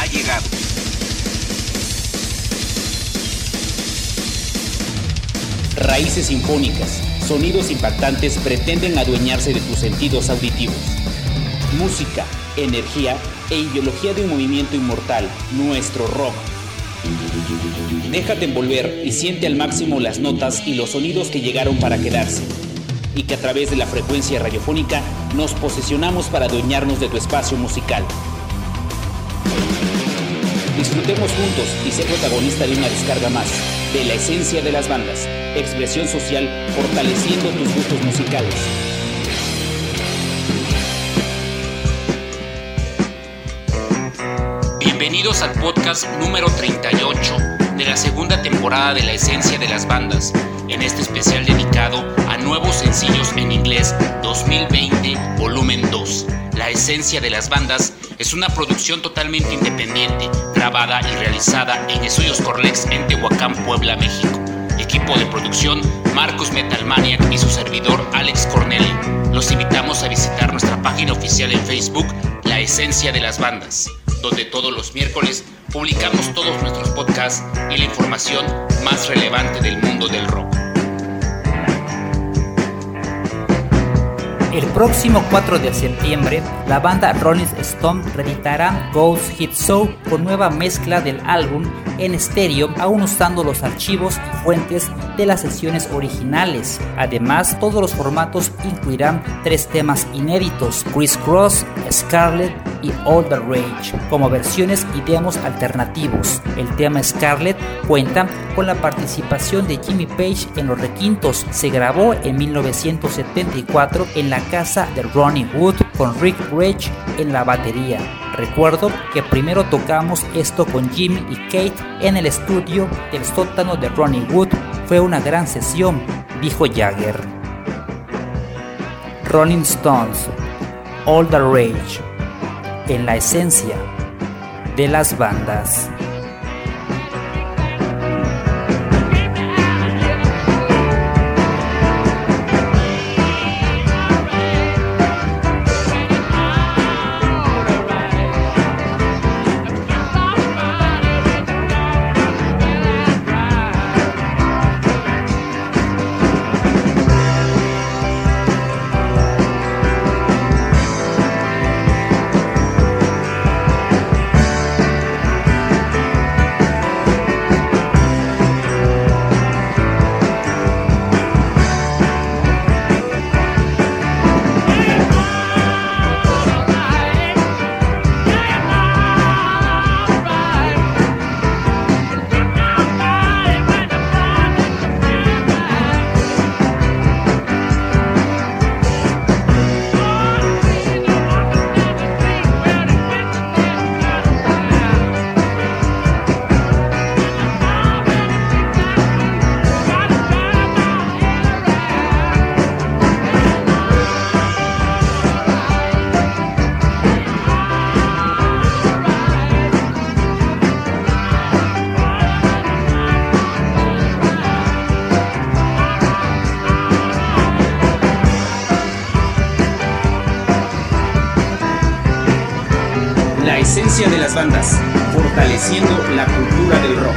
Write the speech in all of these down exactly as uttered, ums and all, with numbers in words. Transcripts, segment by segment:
ha llegado. Raíces sinfónicas, sonidos impactantes pretenden adueñarse de tus sentidos auditivos. Música, energía e ideología de un movimiento inmortal, nuestro rock. Déjate envolver y siente al máximo las notas y los sonidos que llegaron para quedarse, y que a través de la frecuencia radiofónica nos posesionamos para adueñarnos de tu espacio musical. Disfrutemos juntos y sé protagonista de una descarga más de la esencia de las bandas, expresión social fortaleciendo tus gustos musicales. Bienvenidos al podcast número treinta y ocho de la segunda temporada de La Esencia de las Bandas, en este especial dedicado a nuevos sencillos en inglés dos mil veinte, volumen dos. La Esencia de las Bandas es una producción totalmente independiente, grabada y realizada en Estudios Corlex en Tehuacán, Puebla, México. Equipo de producción, Marcos Metalmaniac y su servidor, Alex Corneli. Los invitamos a visitar nuestra página oficial en Facebook, La Esencia de las Bandas, donde todos los miércoles publicamos todos nuestros podcasts y la información más relevante del mundo del rock. El próximo cuatro de septiembre, la banda Rolling Stone reeditará Ghost Hit Show con nueva mezcla del álbum en estéreo, aún usando los archivos y fuentes de las sesiones originales. Además, todos los formatos incluirán tres temas inéditos: Criss Cross, Scarlet y All the Rage, como versiones y demos alternativos. El tema Scarlet cuenta con la participación de Jimmy Page en los requintos. Se grabó en mil novecientos setenta y cuatro en la casa de Ronnie Wood, con Rick Rage en la batería. Recuerdo que primero tocamos esto con Jimmy y Kate en el estudio del sótano de Ronnie Wood. Fue una gran sesión, dijo Jagger. Rolling Stones, All the Rage, en la esencia de las bandas. La esencia de las bandas, fortaleciendo la cultura del rock.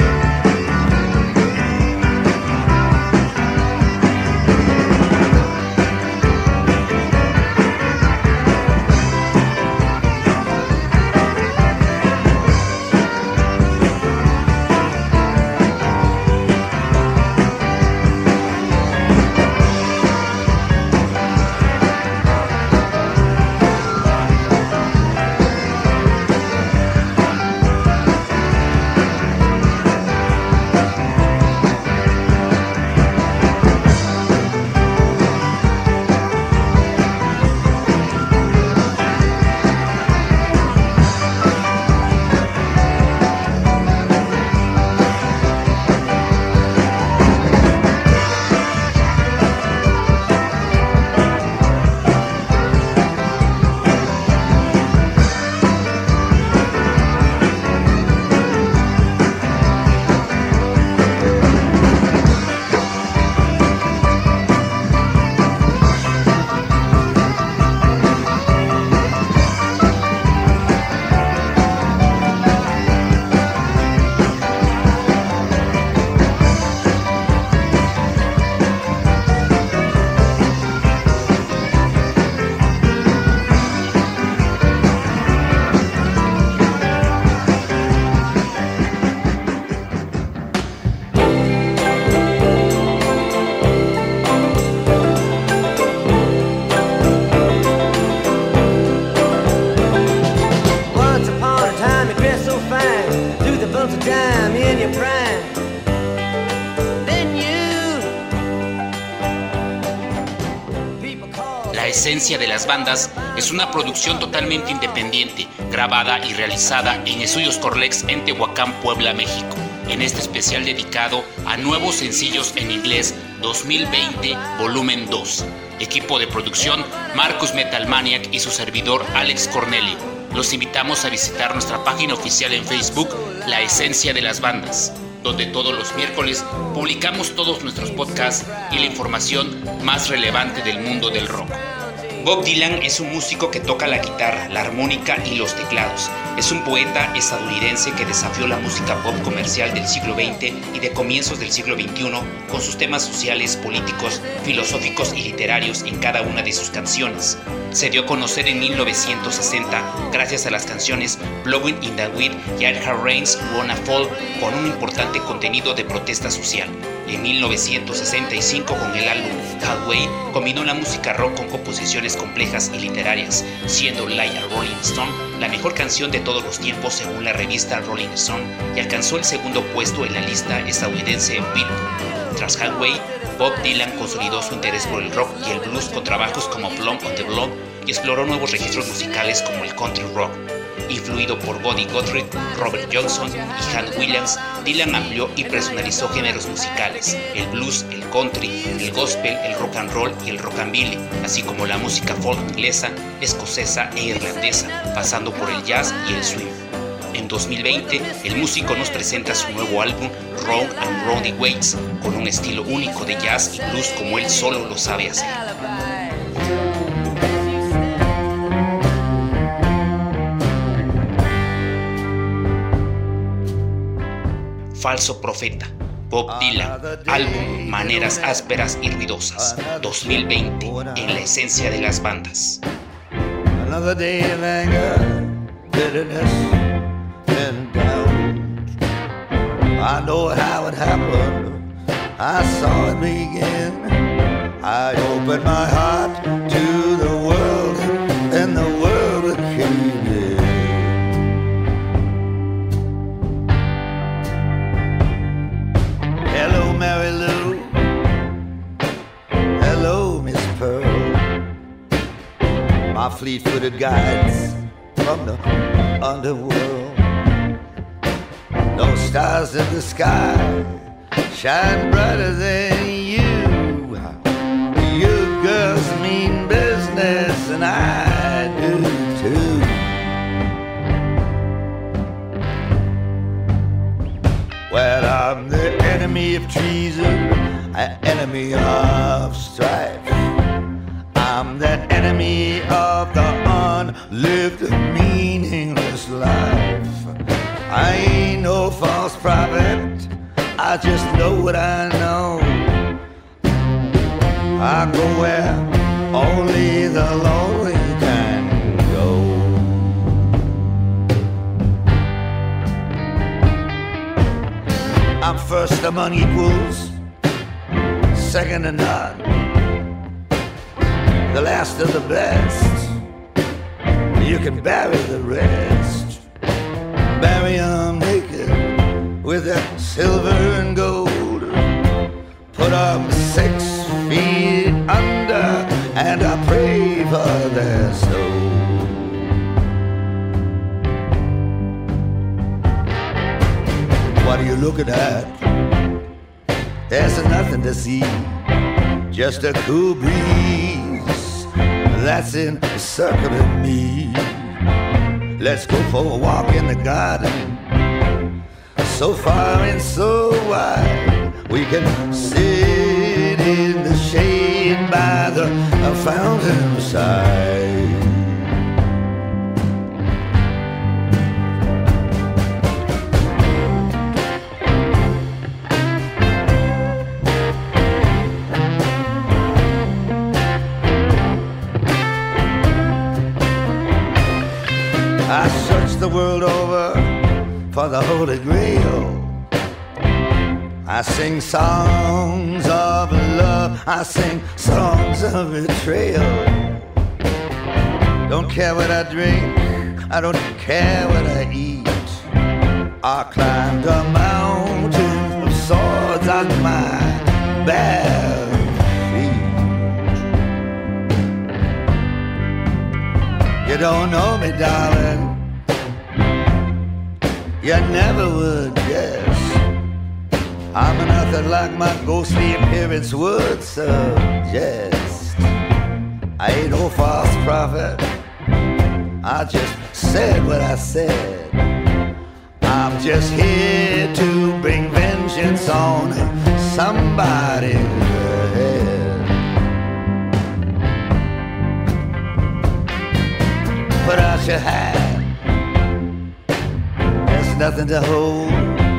esencia de las bandas es una producción totalmente independiente, grabada y realizada en Estudios Corlex en Tehuacán, Puebla, México. En este especial dedicado a nuevos sencillos en inglés dos mil veinte, volumen dos. Equipo de producción, Marcus Metalmaniac y su servidor Alex Cornelio. Los invitamos a visitar nuestra página oficial en Facebook, La Esencia de las Bandas, donde todos los miércoles publicamos todos nuestros podcasts y la información más relevante del mundo del rock. Bob Dylan es un músico que toca la guitarra, la armónica y los teclados. Es un poeta estadounidense que desafió la música pop comercial del siglo veinte y de comienzos del siglo veintiuno con sus temas sociales, políticos, filosóficos y literarios en cada una de sus canciones. Se dio a conocer en mil novecientos sesenta gracias a las canciones Blowing in the Wind y Hard Hard Rain's Wanna Fall, con un importante contenido de protesta social. En mil novecientos sesenta y cinco, con el álbum Halfway, combinó la música rock con composiciones complejas y literarias, siendo Like a Rolling Stone la mejor canción de todos los tiempos según la revista Rolling Stone, y alcanzó el segundo puesto en la lista estadounidense Billboard. Tras Halfway, Bob Dylan consolidó su interés por el rock y el blues con trabajos como Blonde on the Block y exploró nuevos registros musicales como el country rock. Influido por Buddy Guthrie, Robert Johnson y Hank Williams, Dylan amplió y personalizó géneros musicales: el blues, el country, el gospel, el rock and roll y el rockabilly, así como la música folk inglesa, escocesa e irlandesa, pasando por el jazz y el swing. En dos mil veinte, el músico nos presenta su nuevo álbum Wrong and Roundy Ways, con un estilo único de jazz y blues como él solo lo sabe hacer. Falso Profeta, Bob Dylan, álbum Maneras Ásperas y Ruidosas, dos mil veinte, en La Esencia de las Bandas. Another day of anger, bitterness and doubt. I know how it happened, I saw it begin. I opened my heart to the world, and the world came in. Hello, Mary Lou. Hello, Miss Pearl. My fleet-footed guides from the underworld. No stars in the sky shine brighter than you. You girls mean business, and I do too. Well, I'm the enemy of treason, an enemy of strife. I'm that enemy of the unlived, meaningless life. I ain't no false prophet, I just know what I know. I go where only the lonely can go. I'm first among equals, second to none, the last of the best. You can bury the rest, bury 'em naked with their silver and gold. Put 'em six feet under, and I pray for their soul. What are you looking at? There's nothing to see, just a cool breeze that's encircling me. Let's go for a walk in the garden, so far and so wide. We can sit in the shade by the fountain side. I searched the world over for the Holy Grail. I sing songs of love, I sing songs of betrayal. Don't care what I drink, I don't care what I eat. I climbed a mountain of swords on my bare feet. You don't know me, darling. You never would guess. I'm nothing like my ghostly appearance would suggest. I ain't no false prophet. I just said what I said. I'm just here to bring vengeance on somebody's head. Put out your hat. There's nothing to hold.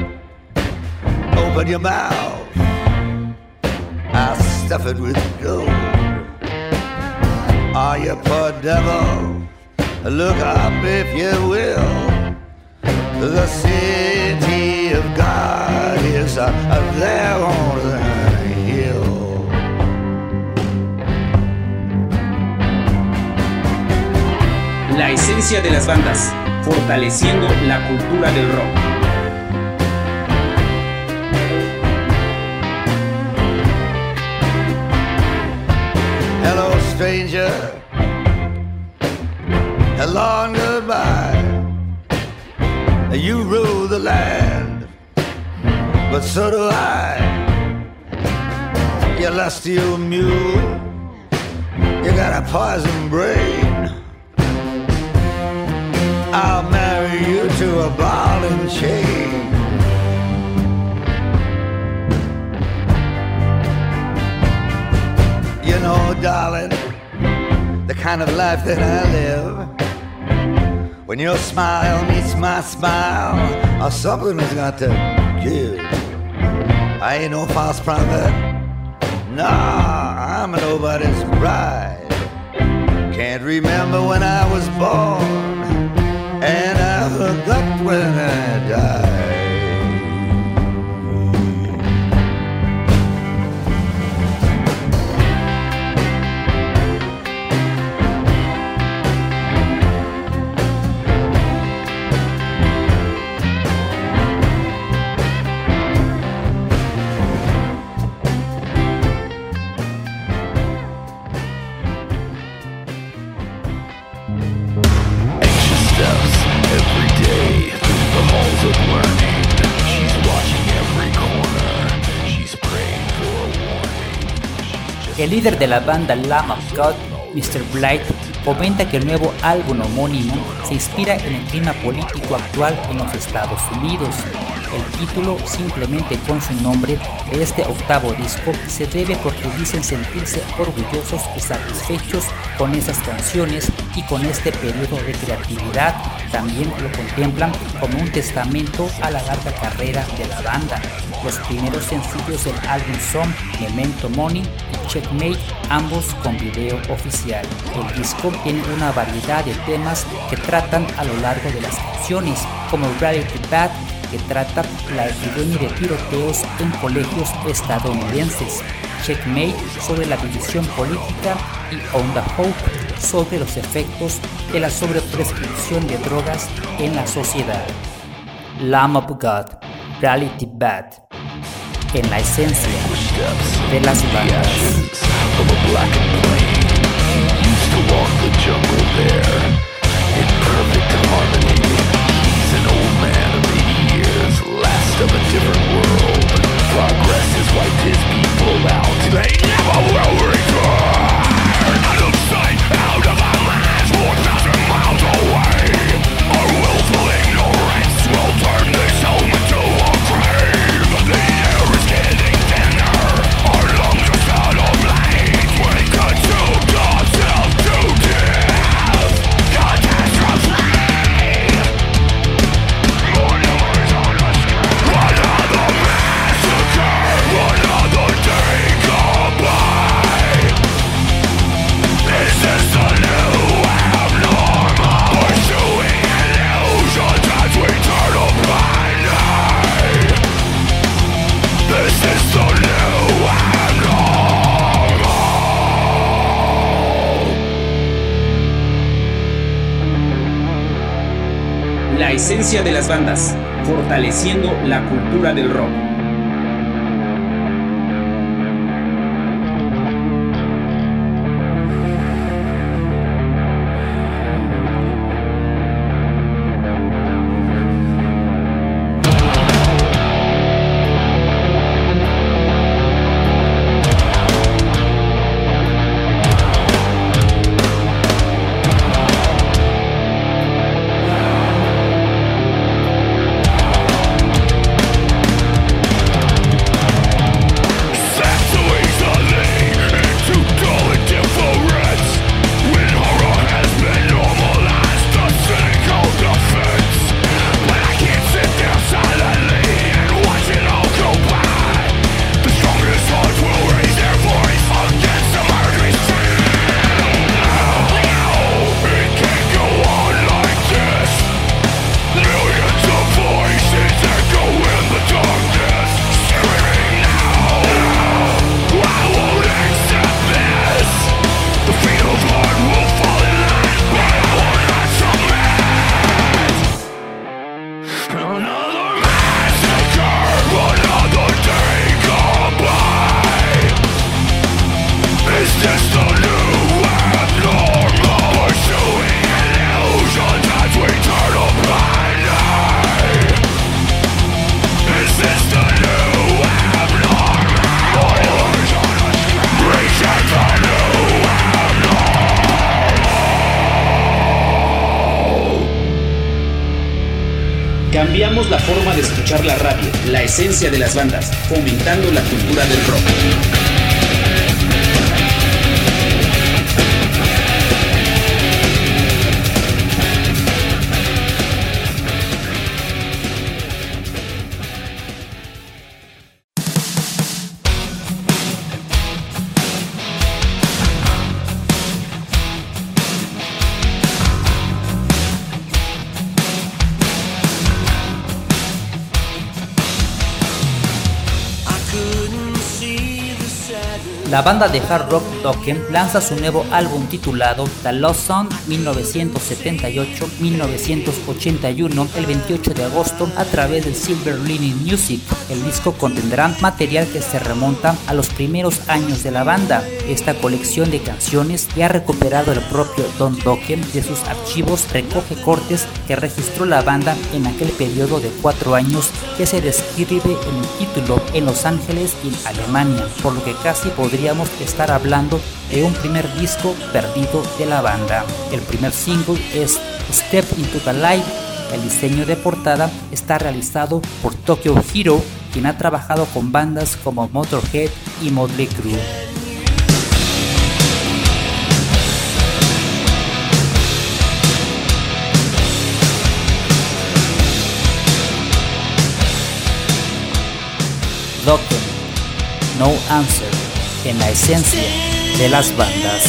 Open your mouth. I'll stuff it with gold. Are you poor devil? Look up if you will. The city of God is uh, there on the hill. La esencia de las bandas, fortaleciendo la cultura del rock. Hello, stranger. Hello and goodbye. You rule the land, but so do I. You lusty old mule, you got a poison brain. I'll marry you to a ball and chain. You know, darling, the kind of life that I live, when your smile meets my smile, or something has got to give. I ain't no false prophet. Nah, I'm nobody's bride. Can't remember when I was born, and I forgot when I died. El líder de la banda Lamb of God, mister Blight, comenta que el nuevo álbum homónimo se inspira en el clima político actual en los Estados Unidos. El título, simplemente con su nombre, de este octavo disco se debe porque dicen sentirse orgullosos y satisfechos con esas canciones y con este periodo de creatividad. También lo contemplan como un testamento a la larga carrera de la banda. Los primeros sencillos del álbum son Memento Mori y Checkmate, ambos con video oficial. El disco tiene una variedad de temas que tratan a lo largo de las canciones, como Reality Bad, que trata la epidemia de tiroteos en colegios estadounidenses, Checkmate sobre la división política y On the Hope sobre los efectos de la sobreprescripción de drogas en la sociedad. Lamb of God, Reality Bad, en la esencia de las bandas. Last of a different world. Progress has wiped his people out. They never will return. Out of sight, out of our lands, four thousand miles away. Our willful ignorance will turn this home into a grave. The air is getting thinner. Our lungs are out of light. We consumed ourselves to death. Catastrophe. La esencia de las bandas, fortaleciendo la cultura del rock. Cambiamos la forma de escuchar la radio, la esencia de las bandas, fomentando la cultura del rock. La banda de hard rock Dokken lanza su nuevo álbum titulado The Lost Sound mil novecientos setenta y ocho a mil novecientos ochenta y uno el veintiocho de agosto a través de Silver Lining Music. El disco contendrá material que se remonta a los primeros años de la banda. Esta colección de canciones que ha recuperado el propio Don Dokken de sus archivos recoge cortes que registró la banda en aquel periodo de cuatro años que se describe en el título en Los Ángeles y en Alemania, por lo que casi podríamos estar hablando de un primer disco perdido de la banda. El primer single es Step Into the Light. El diseño de portada está realizado por Tokyo Hero, quien ha trabajado con bandas como Motorhead y Motley Crue. Dokken, No Answer, en la esencia de las bandas.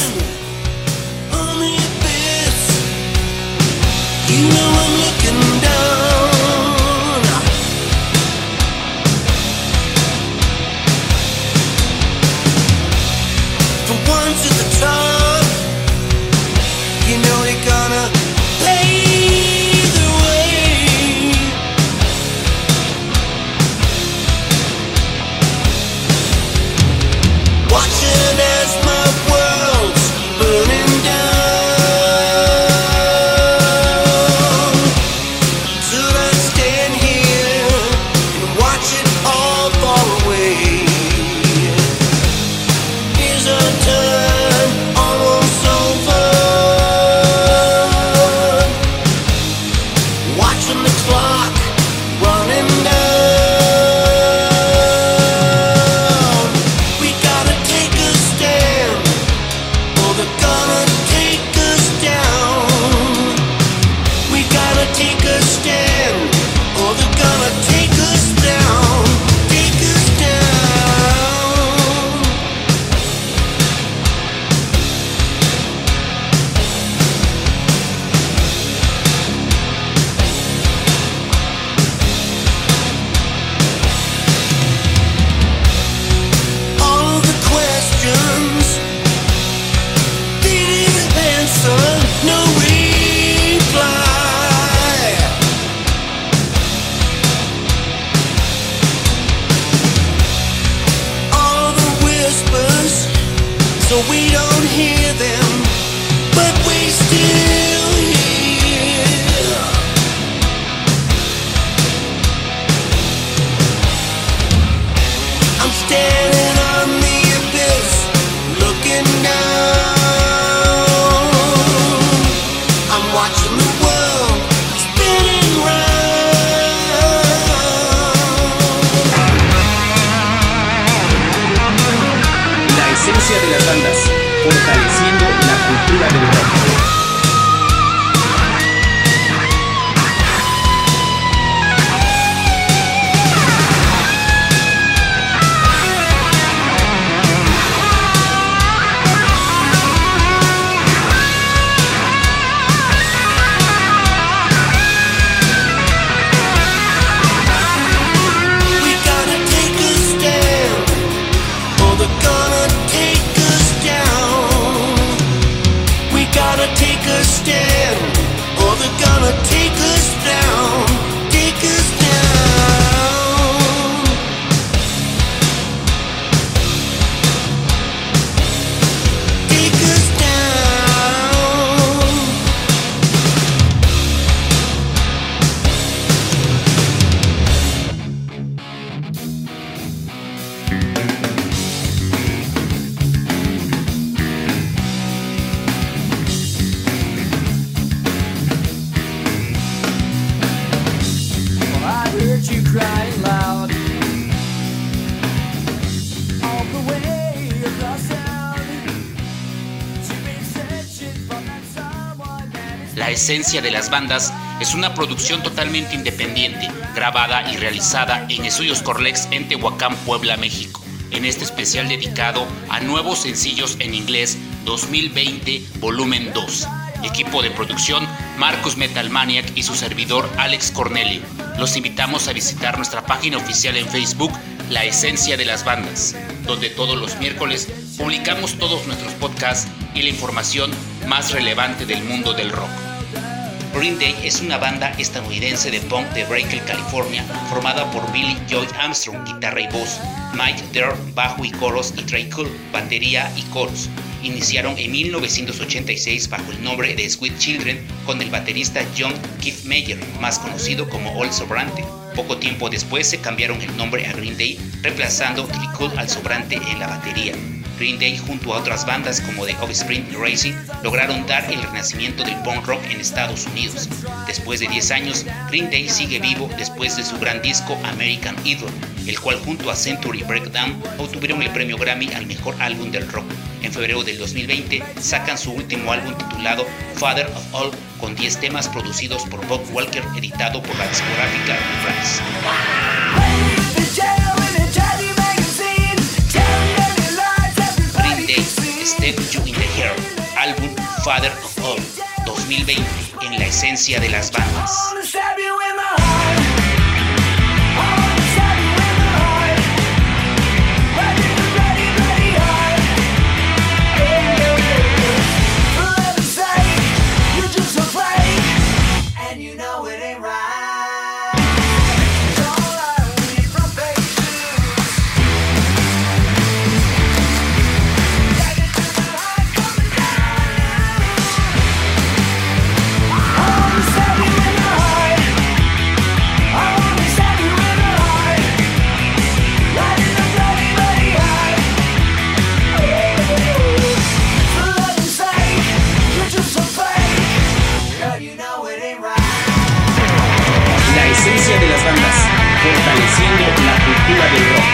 esencia de las bandas es una producción totalmente independiente, grabada y realizada en Estudios Corlex en Tehuacán, Puebla, México. En este especial dedicado a nuevos sencillos en inglés dos mil veinte, volumen dos. Equipo de producción, Marcus Metal Maniac y su servidor Alex Cornelio. Los invitamos a visitar nuestra página oficial en Facebook, La Esencia de las Bandas, donde todos los miércoles publicamos todos nuestros podcasts y la información más relevante del mundo del rock. Green Day es una banda estadounidense de punk de Brickell, California, formada por Billy Joy Armstrong, guitarra y voz, Mike Dirr, bajo y coros, y Trey Cool, batería y coros. Iniciaron en mil novecientos ochenta y seis bajo el nombre de Sweet Children con el baterista John Keith Meyer, más conocido como Old Sobrante. Poco tiempo después se cambiaron el nombre a Green Day, reemplazando Trey Cool al Sobrante en la batería. Green Day, junto a otras bandas como The Offspring y Racing, lograron dar el renacimiento del punk rock en Estados Unidos. Después de diez años, Green Day sigue vivo después de su gran disco American Idol, el cual junto a Century Breakdown obtuvieron el premio Grammy al mejor álbum del rock. En febrero del dos mil veinte sacan su último álbum titulado Father of All, con diez temas producidos por Bob Walker, editado por la discográfica France. Green Day, Step You in the Hair, álbum Father of All, dos mil veinte, en la esencia de las bandas. De las bandas, fortaleciendo la cultura del rock.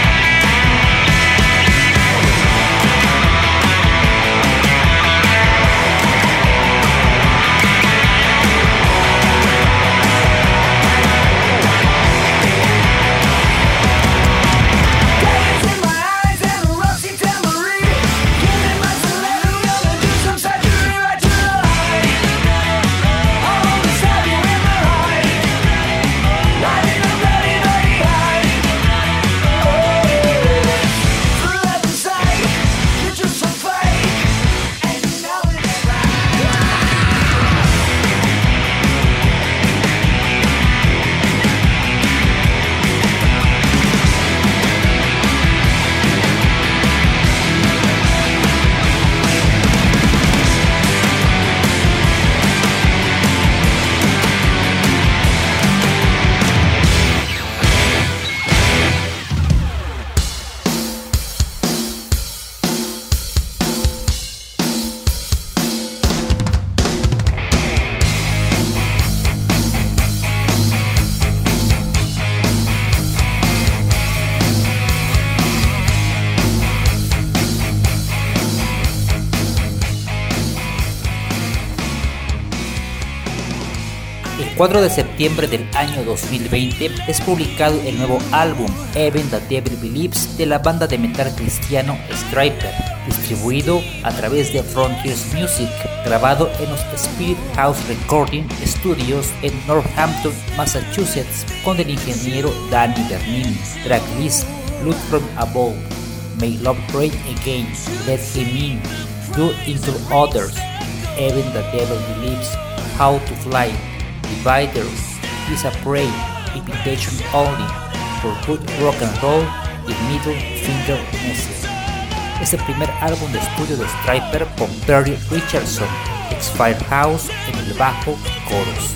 El cuatro de septiembre del año dos mil veinte es publicado el nuevo álbum Even the Devil Believes de la banda de metal cristiano Stryper, distribuido a través de Frontiers Music, grabado en los Spirit House Recording Studios en Northampton, Massachusetts, con el ingeniero Danny Bernini. Tracklist: Look From Above, May Love Reign Again, Let Him In, Do Into Others, Even the Devil Believes, How to Fly, Dividers, Is a Prey, Invitation Only, For Good Rock and Roll y Middle Finger Message. Es el primer álbum de estudio de Stryper con Perry Richardson, ex Firehouse, en el bajo y coros.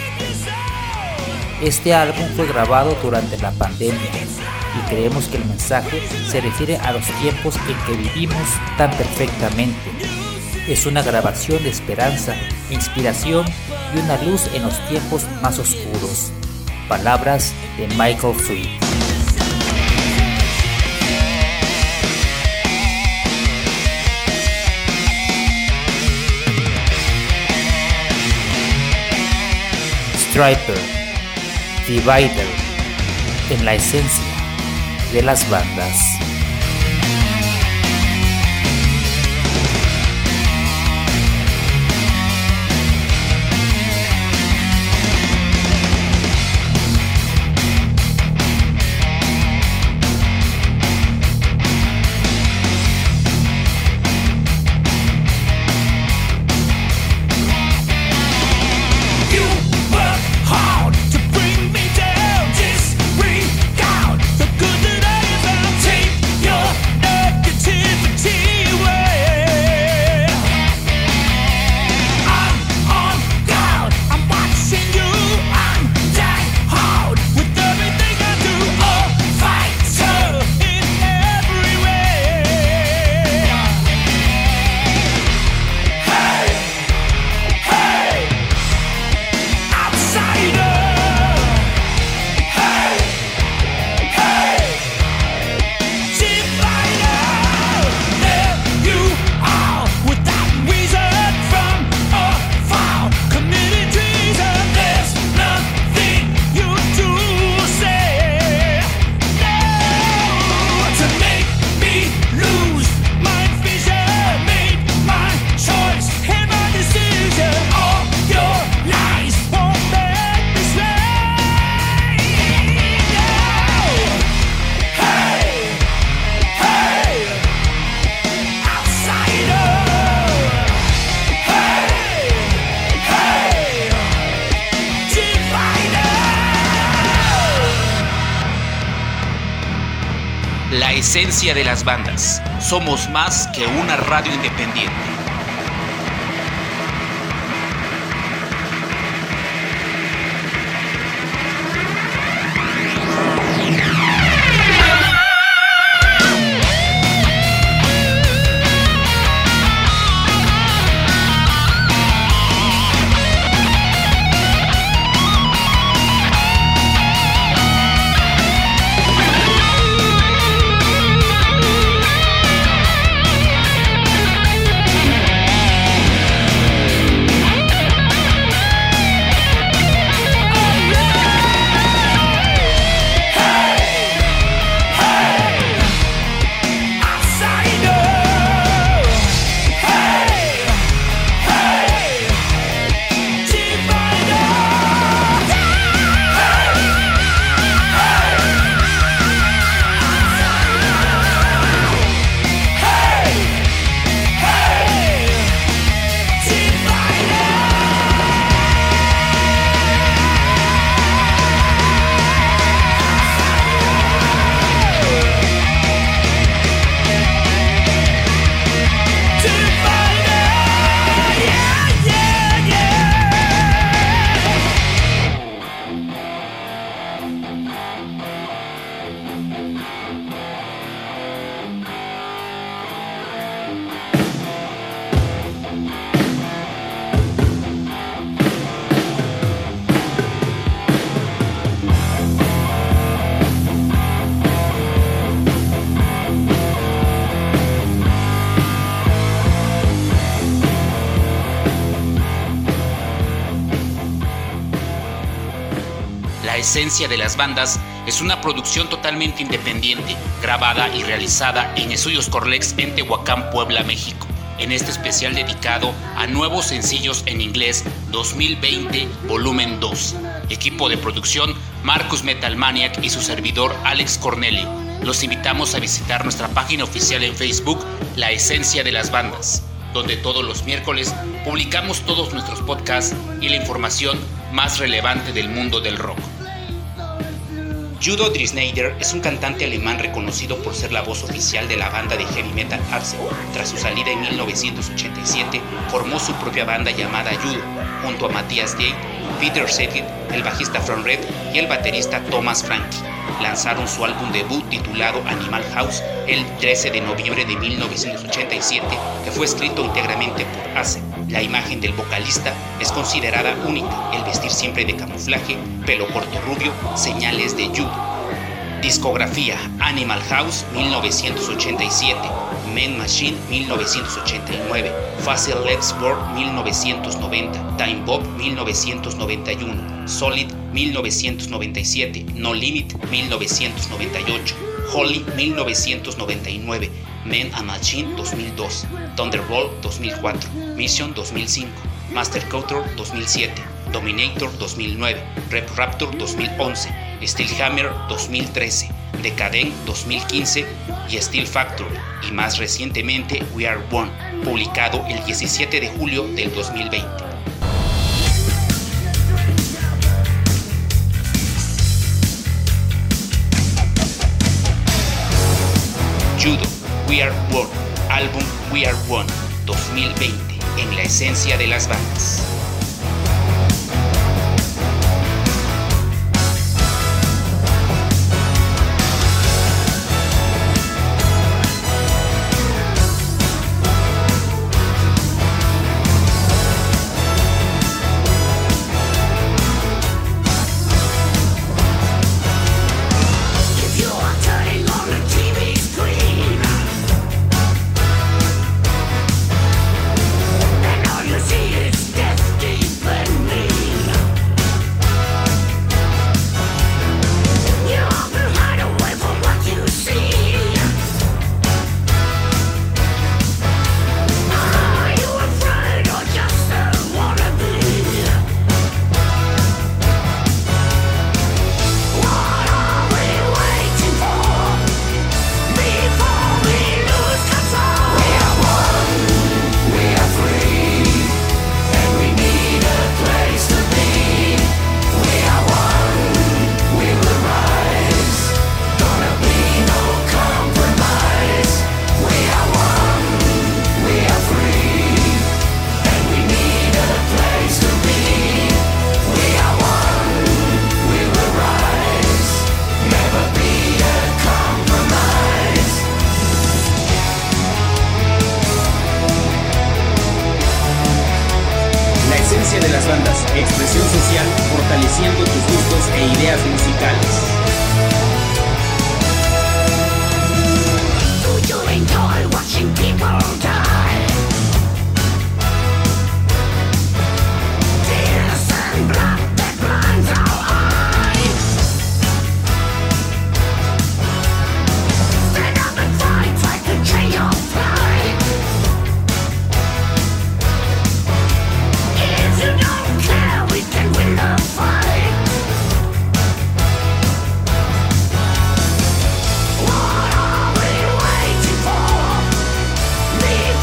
Este álbum fue grabado durante la pandemia y creemos que el mensaje se refiere a los tiempos en que vivimos tan perfectamente. Es una grabación de esperanza, inspiración y una luz en los tiempos más oscuros. Palabras de Michael Sweet. Striper, Divider, en la esencia de las bandas. La esencia de las bandas. Somos más que una radio independiente. La esencia de las bandas es una producción totalmente independiente, grabada y realizada en Estudios Corlex en Tehuacán, Puebla, México. En este especial dedicado a nuevos sencillos en inglés dos mil veinte, volumen dos. Equipo de producción, Marcus Metalmaniac y su servidor Alex Cornelio. Los invitamos a visitar nuestra página oficial en Facebook, La Esencia de las Bandas, donde todos los miércoles publicamos todos nuestros podcasts y la información más relevante del mundo del rock. Judo Drisneider es un cantante alemán reconocido por ser la voz oficial de la banda de heavy metal Arce. Tras su salida en mil novecientos ochenta y siete, formó su propia banda llamada Judo, junto a Matthias Gate, Peter Sedgwick, el bajista From Red y el baterista Thomas Franke. Lanzaron su álbum debut titulado Animal House el trece de noviembre de mil novecientos ochenta y siete, que fue escrito íntegramente por Arce. La imagen del vocalista es considerada única, el vestir siempre de camuflaje, pelo corto rubio, señales de Judo. Discografía: Animal House mil novecientos ochenta y siete, Man Machine mil novecientos ochenta y nueve, Fazil Let's Work mil novecientos noventa, Time Bomb mil novecientos noventa y uno, Solid mil novecientos noventa y siete, No Limit mil novecientos noventa y ocho, Holly mil novecientos noventa y nueve, Man and Machine dos mil dos, Thunderbolt dos mil cuatro, Mission dos mil cinco, Master Control dos mil siete, Dominator dos mil nueve, Rep Raptor dos mil once, Steelhammer dos mil trece, Decadent dos mil quince y Steel Factory, y más recientemente We Are One, publicado el diecisiete de julio del dos mil veinte. Judo, We Are One, álbum We Are One dos mil veinte, en la esencia de las bandas. De las bandas, expresión social, fortaleciendo tus gustos e ideas musicales. Do you enjoy watching people die? Tears and blood that blinds our eyes. Stand up and fight, try to change your pride. You don't care, we can win the fight. What are we waiting for? Leave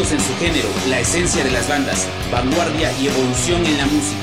Pioneros en su género, la esencia de las bandas, vanguardia y evolución en la música.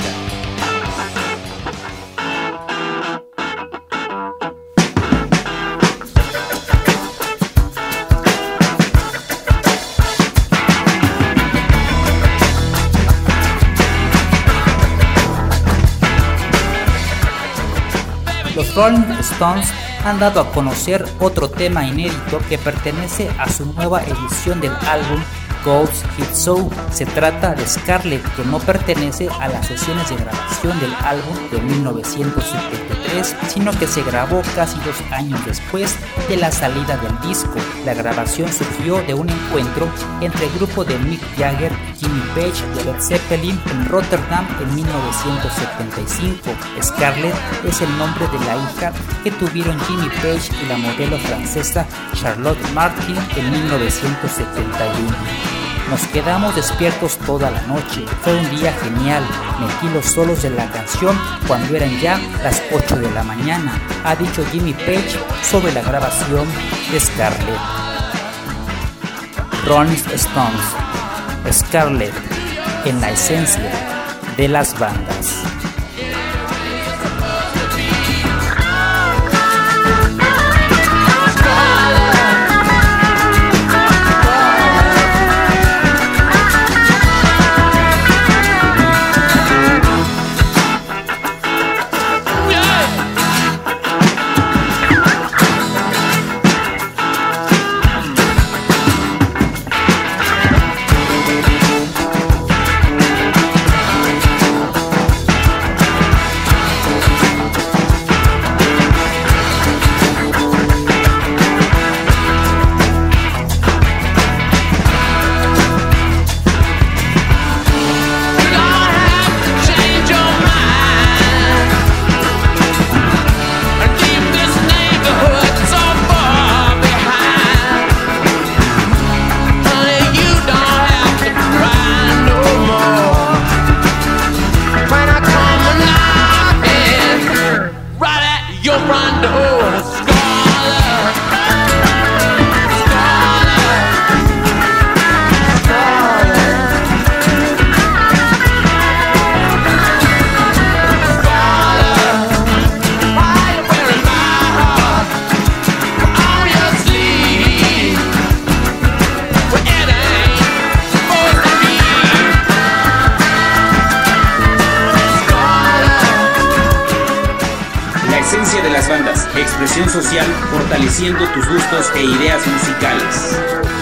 Los Rolling Stones han dado a conocer otro tema inédito que pertenece a su nueva edición del álbum Ghost Hit Show. Se trata de Scarlet, que no pertenece a las sesiones de grabación del álbum de mil novecientos setenta y tres, sino que se grabó casi dos años después de la salida del disco. La grabación surgió de un encuentro entre el grupo de Mick Jagger y Jimmy Page de Led Zeppelin en Rotterdam en mil novecientos setenta y cinco. Scarlett es el nombre de la hija que tuvieron Jimmy Page y la modelo francesa Charlotte Martin en mil novecientos setenta y uno. Nos quedamos despiertos toda la noche, fue un día genial, metí los solos de la canción cuando eran ya las ocho de la mañana, ha dicho Jimmy Page sobre la grabación de Scarlet. Rolling Stones, Scarlet, en la esencia de las bandas. De las bandas, expresión social, fortaleciendo tus gustos e ideas musicales.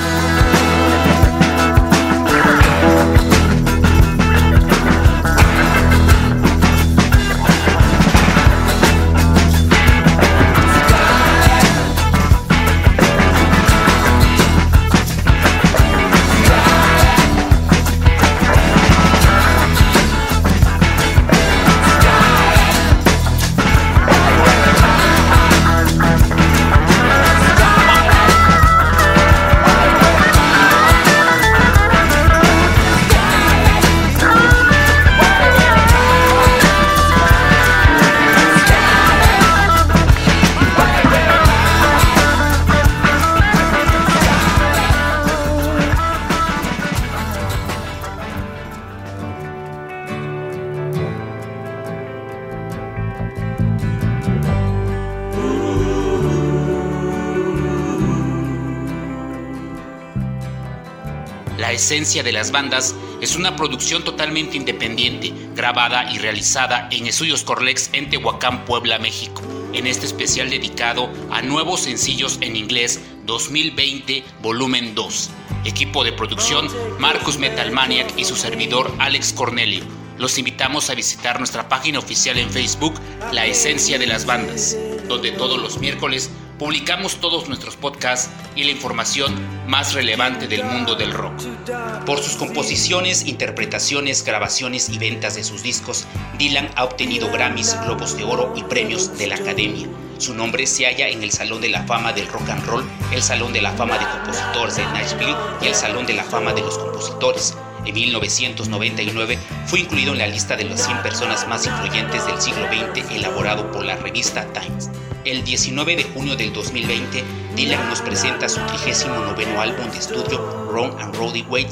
La esencia de las bandas es una producción totalmente independiente, grabada y realizada en Estudios Corlex en Tehuacán, Puebla, México. En este especial dedicado a nuevos sencillos en inglés dos mil veinte, volumen dos. Equipo de producción, Marcus Metalmaniac y su servidor Alex Cornelio. Los invitamos a visitar nuestra página oficial en Facebook, La Esencia de las Bandas, donde todos los miércoles publicamos todos nuestros podcasts y la información más relevante del mundo del rock. Por sus composiciones, interpretaciones, grabaciones y ventas de sus discos, Dylan ha obtenido Grammys, Globos de Oro y premios de la Academia. Su nombre se halla en el Salón de la Fama del Rock and Roll, el Salón de la Fama de Compositores de Nashville y el Salón de la Fama de los Compositores. En mil novecientos noventa y nueve fue incluido en la lista de las cien personas más influyentes del siglo veinte elaborado por la revista Times. El diecinueve de junio del dos mil veinte, Dylan nos presenta su trigésimo noveno álbum de estudio, Ron and Roddy Waits,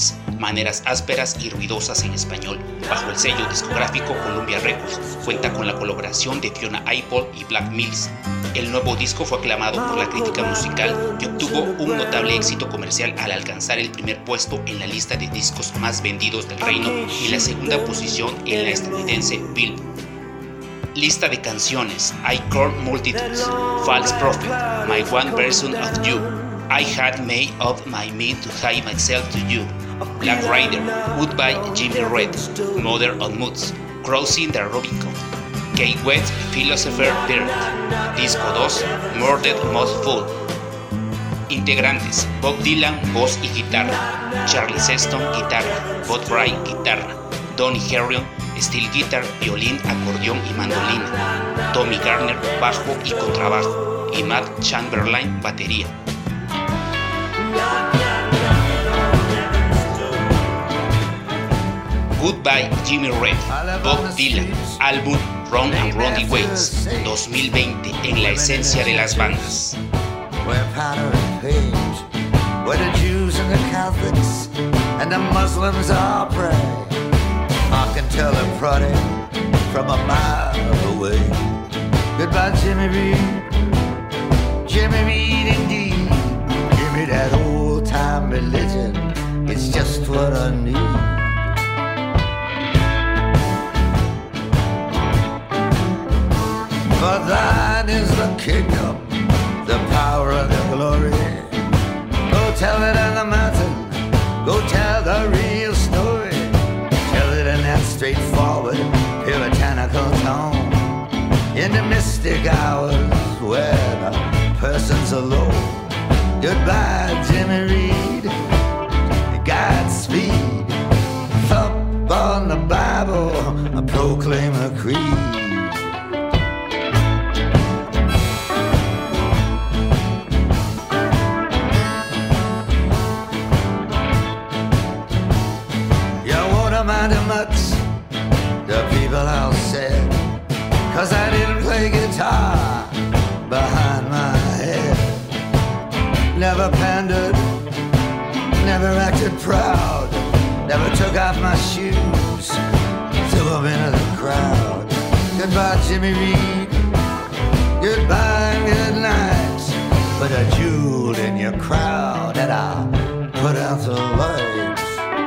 Maneras ásperas y ruidosas en español, bajo el sello discográfico Columbia Records. Cuenta con la colaboración de Fiona Apple y Black Mills. El nuevo disco fue aclamado por la crítica musical y obtuvo un notable éxito comercial al alcanzar el primer puesto en la lista de discos más vendidos del Reino y la segunda posición en la estadounidense Billboard. Lista de canciones: I Call Multitudes, False Prophet, My One Version of You, I Had Made Up My Mind to Hide Myself to You, Black Rider, Goodbye Jimmy Reed, Mother of Moods, Crossing the Rubicon, Kate West, Philosopher Bird, Disco dos, Murdered Most Fool. Integrantes: Bob Dylan, voz y guitarra, Charlie Sexton, guitarra, Bob Wright, guitarra, Donny Herrion, steel guitar, violín, acordeón y mandolina, Tommy Garner, bajo y contrabajo, y Matt Chamberlain, batería. Goodbye Jimmy Reed, Bob Dylan, álbum Ron and Ronnie Waits, dos mil veinte, en la esencia de las bandas. Where powder and page, where the Jews and the Catholics and the Muslims all pray. I can tell a prodding from a mile away. Goodbye, Jimmy Reed, Jimmy Reed indeed. Give me that old-time religion, it's just what I need. For thine is the kingdom, the power of the glory. Go tell it on the mountain, go tell the real story. Tell it in that straightforward, puritanical tone. In the mystic hours where the person's alone. Goodbye, Jimmy Reed, Godspeed. Thump on the Bible, proclaim a creed. Mind much the people all said, 'cause I didn't play guitar behind my head. Never pandered, never acted proud, never took off my shoes, threw them into the crowd. Goodbye, Jimmy Reed, goodbye and good night. Put a jewel in your crowd and I'll put out the lights.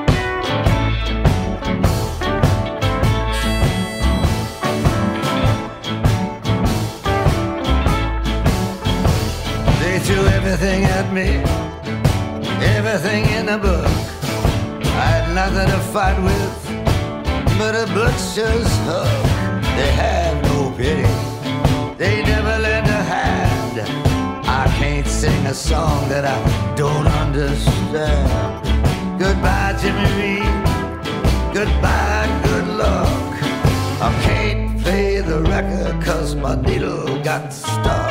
Threw everything at me, everything in the book. I had nothing to fight with but a butcher's hook. They had no pity, they never lent a hand. I can't sing a song that I don't understand. Goodbye, Jimmy Reed, goodbye, good luck. I can't play the record 'cause my needle got stuck.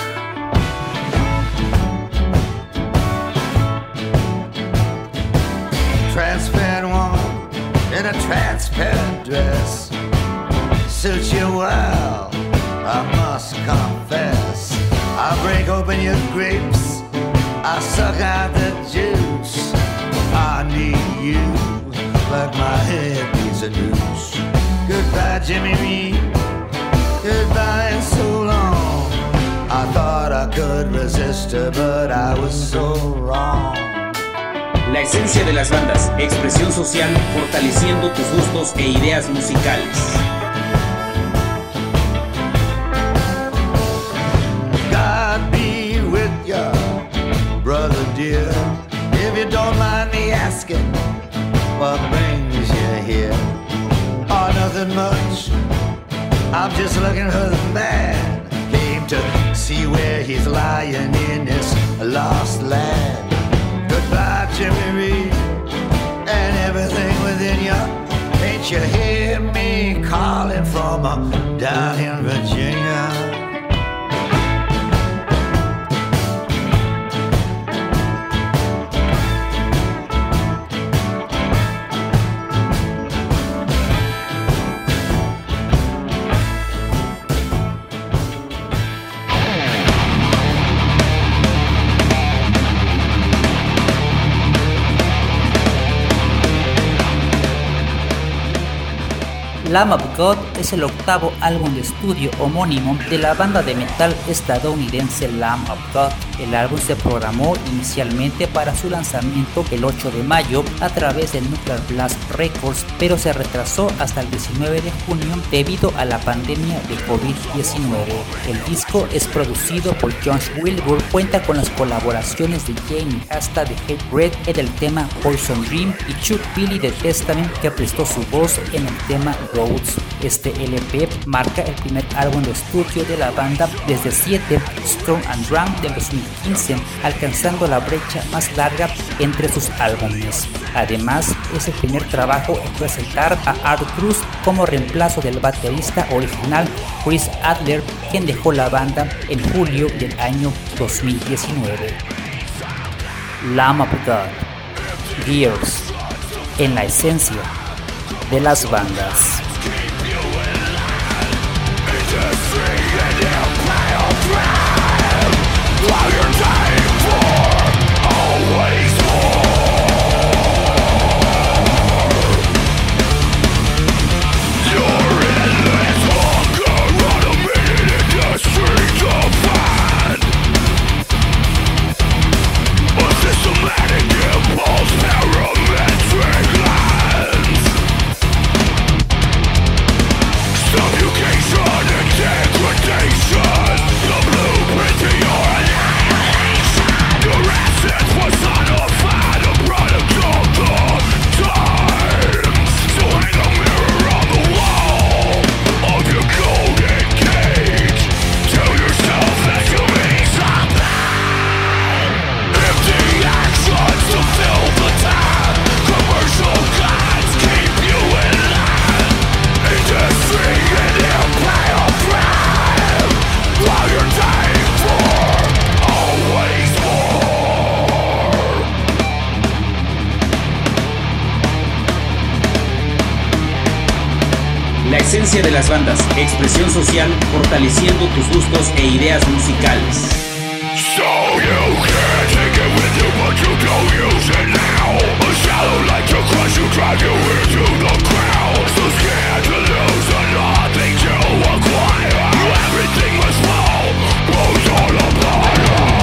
Transparent woman in a transparent dress suits you well, I must confess. I break open your grapes, I suck out the juice. I need you like my head needs a noose. Goodbye, Jimmy Reed, goodbye and so long. I thought I could resist her, but I was so wrong. La esencia de las bandas, expresión social, fortaleciendo tus gustos e ideas musicales. God be with ya, brother dear. If you don't mind me asking, what brings you here? Oh, nothing much, I'm just looking for the man. Came to see where he's lying in this lost land. Goodbye, Jimmy Reed, and everything within you. Ain't you hear me calling from uh, down in Virginia? Lamb of God es el octavo álbum de estudio homónimo de la banda de metal estadounidense Lamb of God. El álbum se programó inicialmente para su lanzamiento el ocho de mayo a través de Nuclear Blast Records, pero se retrasó hasta el diecinueve de junio debido a la pandemia de covid diecinueve. El disco es producido por Josh Wilbur, cuenta con las colaboraciones de Jamie Hasta de Hatebreed en el tema Poison Dream y Chuck Billy de Testament, que prestó su voz en el tema Roads. Este L P marca el primer álbum de estudio de la banda desde siete, Strong and Drunk del dos mil quince, alcanzando la brecha más larga entre sus álbumes. Además, es el primer trabajo en presentar a Art Cruz como reemplazo del baterista original Chris Adler, quien dejó la banda en julio del año dos mil diecinueve. Lamb of God, Gears, en la esencia de las bandas. La esencia de las bandas, expresión social, fortaleciendo tus gustos e ideas musicales. So you can't take it with you, but you don't use it now. A shallow light to crush you, drive you into the ground. So scared to lose and nothing to acquire. Everything must fall, blows all apart.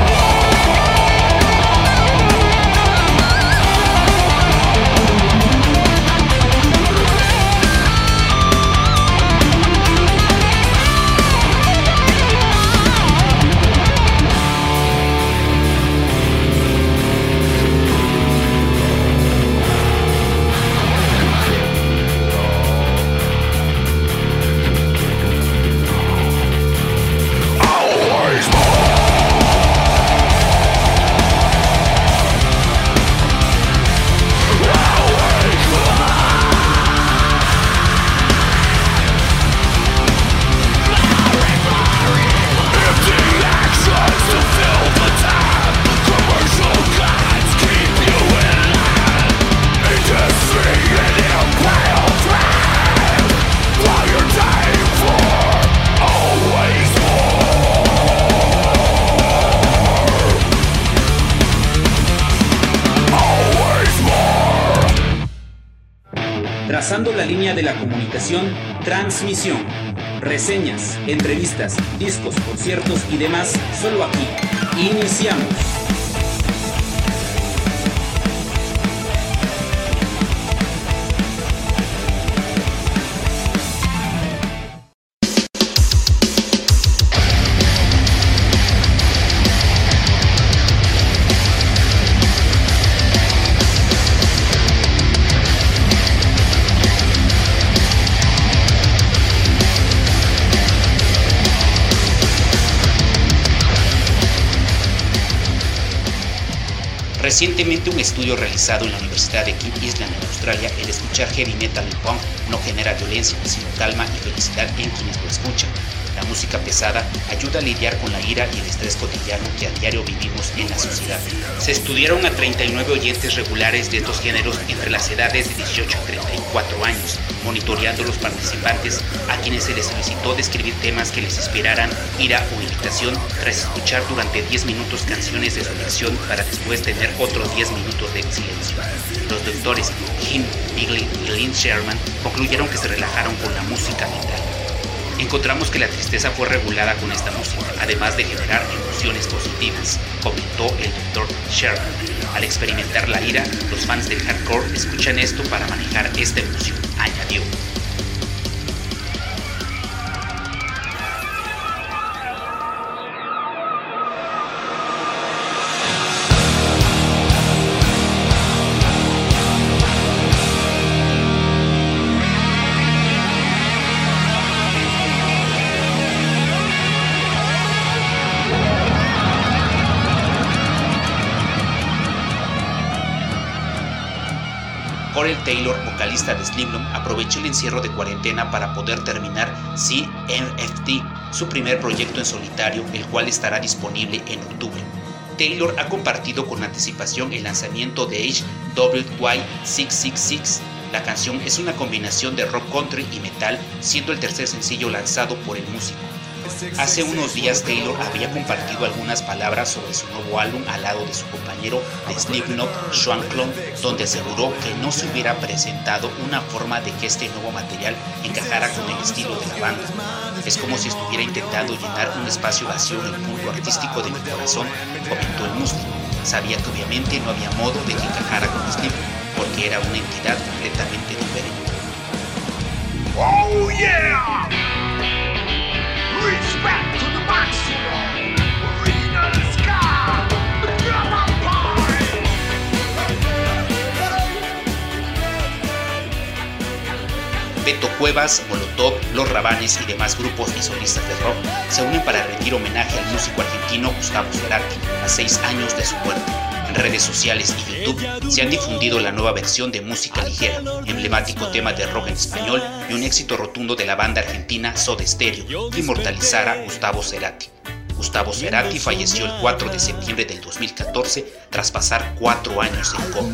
Trazando la línea de la comunicación, transmisión, reseñas, entrevistas, discos, conciertos y demás, solo aquí. Iniciamos. Recientemente, un estudio realizado en la Universidad de King Island en Australia, el escuchar heavy metal y punk no genera violencia, sino calma y felicidad en quienes lo escuchan. La música pesada ayuda a lidiar con la ira y el estrés cotidiano que a diario vivimos en la sociedad. Se estudiaron a treinta y nueve oyentes regulares de estos géneros entre las edades de dieciocho a treinta y cuatro años, monitoreando a los participantes a quienes se les solicitó describir temas que les inspiraran ira o irritación tras escuchar durante diez minutos canciones de su elección para después tener otros diez minutos de silencio. Los doctores Jim Bigley y Lynn Sherman concluyeron que se relajaron con la música metal. Encontramos que la tristeza fue regulada con esta música, además de generar emociones positivas, comentó el doctor Sherman. Al experimentar la ira, los fans del hardcore escuchan esto para manejar esta emoción, añadió. Corey Taylor, vocalista de Slipknot, aprovechó el encierro de cuarentena para poder terminar C M F T, su primer proyecto en solitario, el cual estará disponible en octubre. Taylor ha compartido con anticipación el lanzamiento de H W Y seiscientos sesenta y seis. La canción es una combinación de rock country y metal, siendo el tercer sencillo lanzado por el músico. Hace unos días Taylor había compartido algunas palabras sobre su nuevo álbum al lado de su compañero de Slipknot, Sean Clone, donde aseguró que no se hubiera presentado una forma de que este nuevo material encajara con el estilo de la banda. Es como si estuviera intentando llenar un espacio vacío en el mundo artístico de mi corazón, comentó el músico. Sabía que obviamente no había modo de que encajara con Slipknot, porque era una entidad completamente diferente. Oh yeah! Reach back to the maximum. Read the sky. Come on, party. Beto Cuevas, Molotov, Los Rabanes y demás grupos y solistas de rock se unen para rendir homenaje al músico argentino Gustavo Cerati a seis años de su muerte. En redes sociales y YouTube se han difundido la nueva versión de Música Ligera, emblemático tema de rock en español y un éxito rotundo de la banda argentina Soda Stereo, que inmortalizara a Gustavo Cerati. Gustavo Cerati falleció el cuatro de septiembre del dos mil catorce tras pasar cuatro años en coma.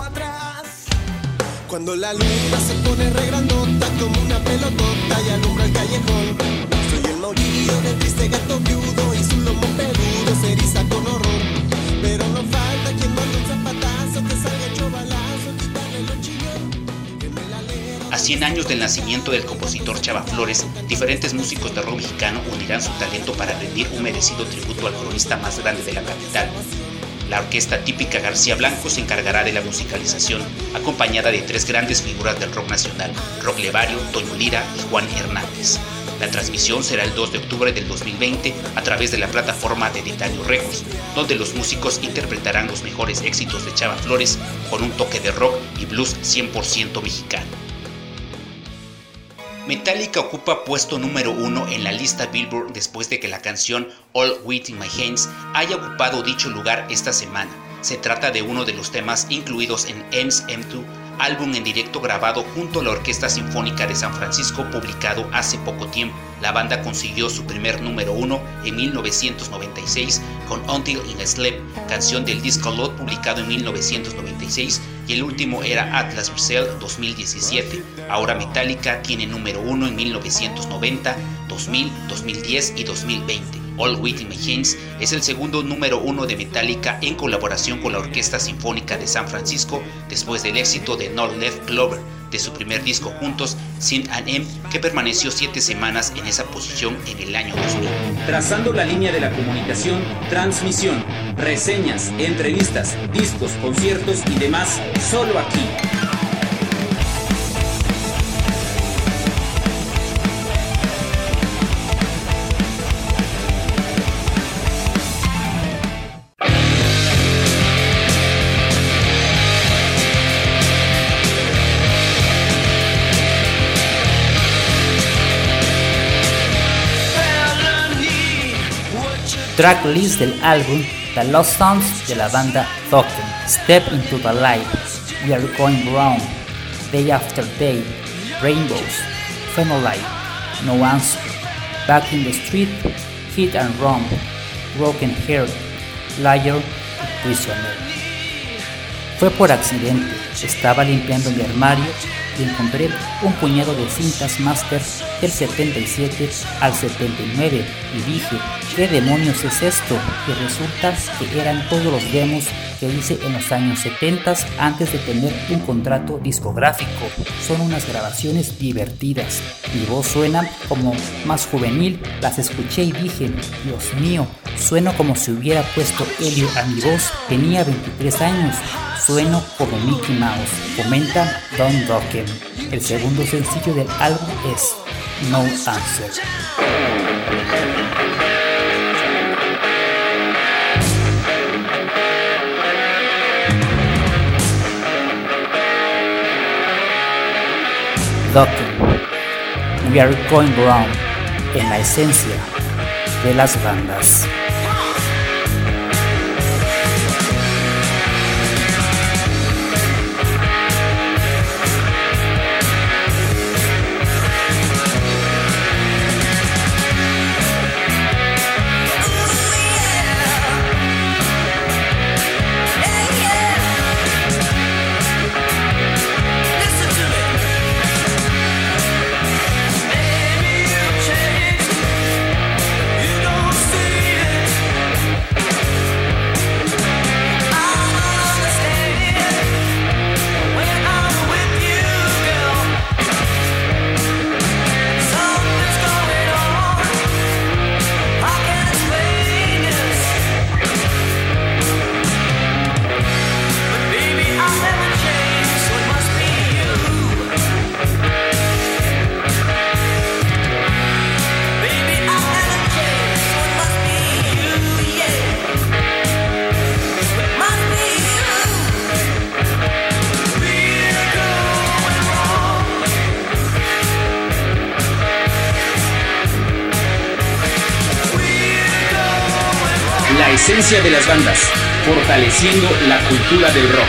Cuando la luna se pone re grandota como una pelotota y alumbra el callejón, soy el maullido del triste gato viudo y su lomo peludo se eriza con horror. Pero no falta quien mande un zapatazo, que salga hecho balazo, quitarle los chillón. A cien años del nacimiento del compositor Chava Flores, diferentes músicos de rock mexicano unirán su talento para rendir un merecido tributo al cronista más grande de la capital. La orquesta típica García Blanco se encargará de la musicalización, acompañada de tres grandes figuras del rock nacional, Rock Levario, Toño Lira y Juan Hernández. La transmisión será el dos de octubre del dos mil veinte a través de la plataforma de Editario Records, donde los músicos interpretarán los mejores éxitos de Chava Flores con un toque de rock y blues cien por ciento mexicano. Metallica ocupa puesto número uno en la lista Billboard después de que la canción All Wheat in My Hands haya ocupado dicho lugar esta semana. Se trata de uno de los temas incluidos en M's M dos, álbum en directo grabado junto a la Orquesta Sinfónica de San Francisco, publicado hace poco tiempo. La banda consiguió su primer número uno en mil novecientos noventa y seis con Until I Sleep, canción del disco Lot publicado en mil novecientos noventa y seis, y el último era Atlas Brazil dos mil diecisiete. Ahora Metallica tiene número uno en mil novecientos noventa, dos mil, dos mil diez y dos mil veinte. All Wheat in My Hands es el segundo número uno de Metallica en colaboración con la Orquesta Sinfónica de San Francisco, después del éxito de No Left Clover, de su primer disco juntos, Sin and M, que permaneció siete semanas en esa posición en el año dos mil. Trazando la línea de la comunicación, transmisión, reseñas, entrevistas, discos, conciertos y demás, solo aquí. Tracklist del álbum The Lost Sounds de la banda Token, Step Into the Light, We Are Going Wrong, Day After Day, Rainbows, Phenolite, No Answer, Back in the Street, Hit and Run, Broken Heart, Liar y Prisoner. Fue por accidente, estaba limpiando mi armario y encontré un puñado de cintas máster del setenta y siete al setenta y nueve y dije, ¿qué demonios es esto? Y resulta que eran todos los demos que hice en los años setenta antes de tener un contrato discográfico. Son unas grabaciones divertidas, mi voz suena como más juvenil, las escuché y dije, Dios mío, sueno como si hubiera puesto helio a mi voz, tenía veintitrés años. Sueno como Mickey Mouse, comenta Don Dokken. El segundo sencillo del álbum es No Answer. Dokken, We Are Going Wrong, en la esencia de las bandas. La esencia de las bandas, fortaleciendo la cultura del rock.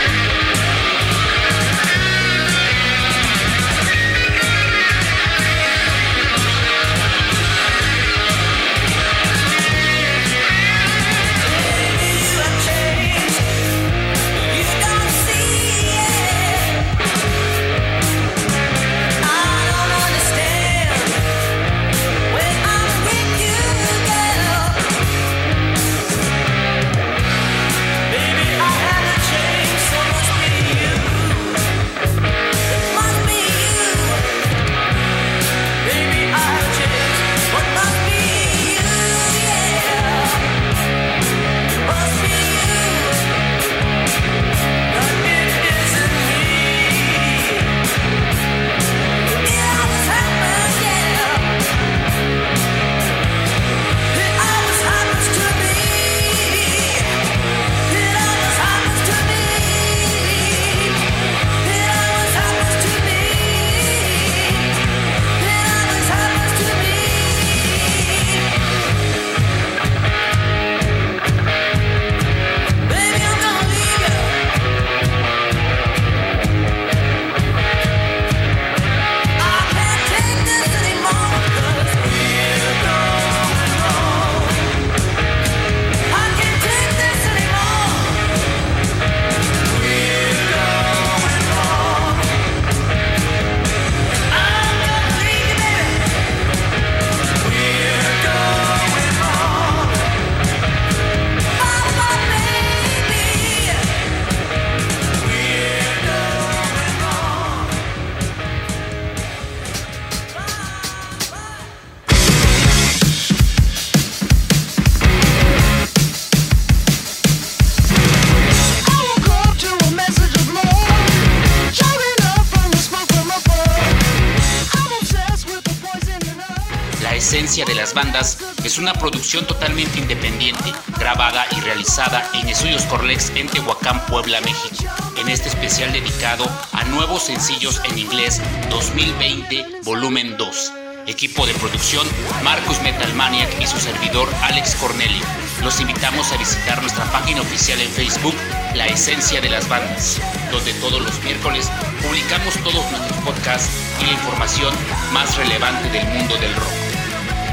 Esencia de las bandas es una producción totalmente independiente, grabada y realizada en Estudios Corlex en Tehuacán, Puebla, México. En este especial dedicado a nuevos sencillos en inglés dos mil veinte, volumen dos. Equipo de producción, Marcus Metalmaniac y su servidor Alex Cornelio. Los invitamos a visitar nuestra página oficial en Facebook, La Esencia de las Bandas, donde todos los miércoles publicamos todos nuestros podcasts y la información más relevante del mundo del rock.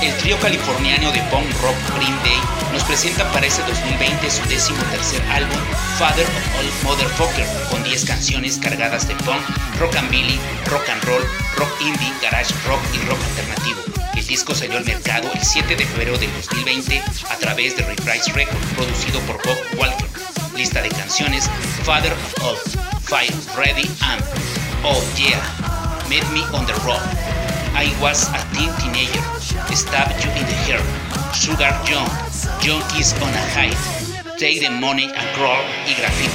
El trío californiano de punk rock Green Day nos presenta para este dos mil veinte su décimo tercer álbum, Father of All Motherfucker, con diez canciones cargadas de punk, rockabilly, rock and roll, rock indie, garage rock y rock alternativo. El disco salió al mercado el siete de febrero del dos mil veinte a través de Reprise Records, producido por Bob Walker. Lista de canciones: Father of All, Fire Ready and Oh Yeah, Met Me on the Road, I Was a Teen Teenager, Stab You in the Hair, Sugar Young, Junkies on a High, Take the Money and Crawl y Graffiti.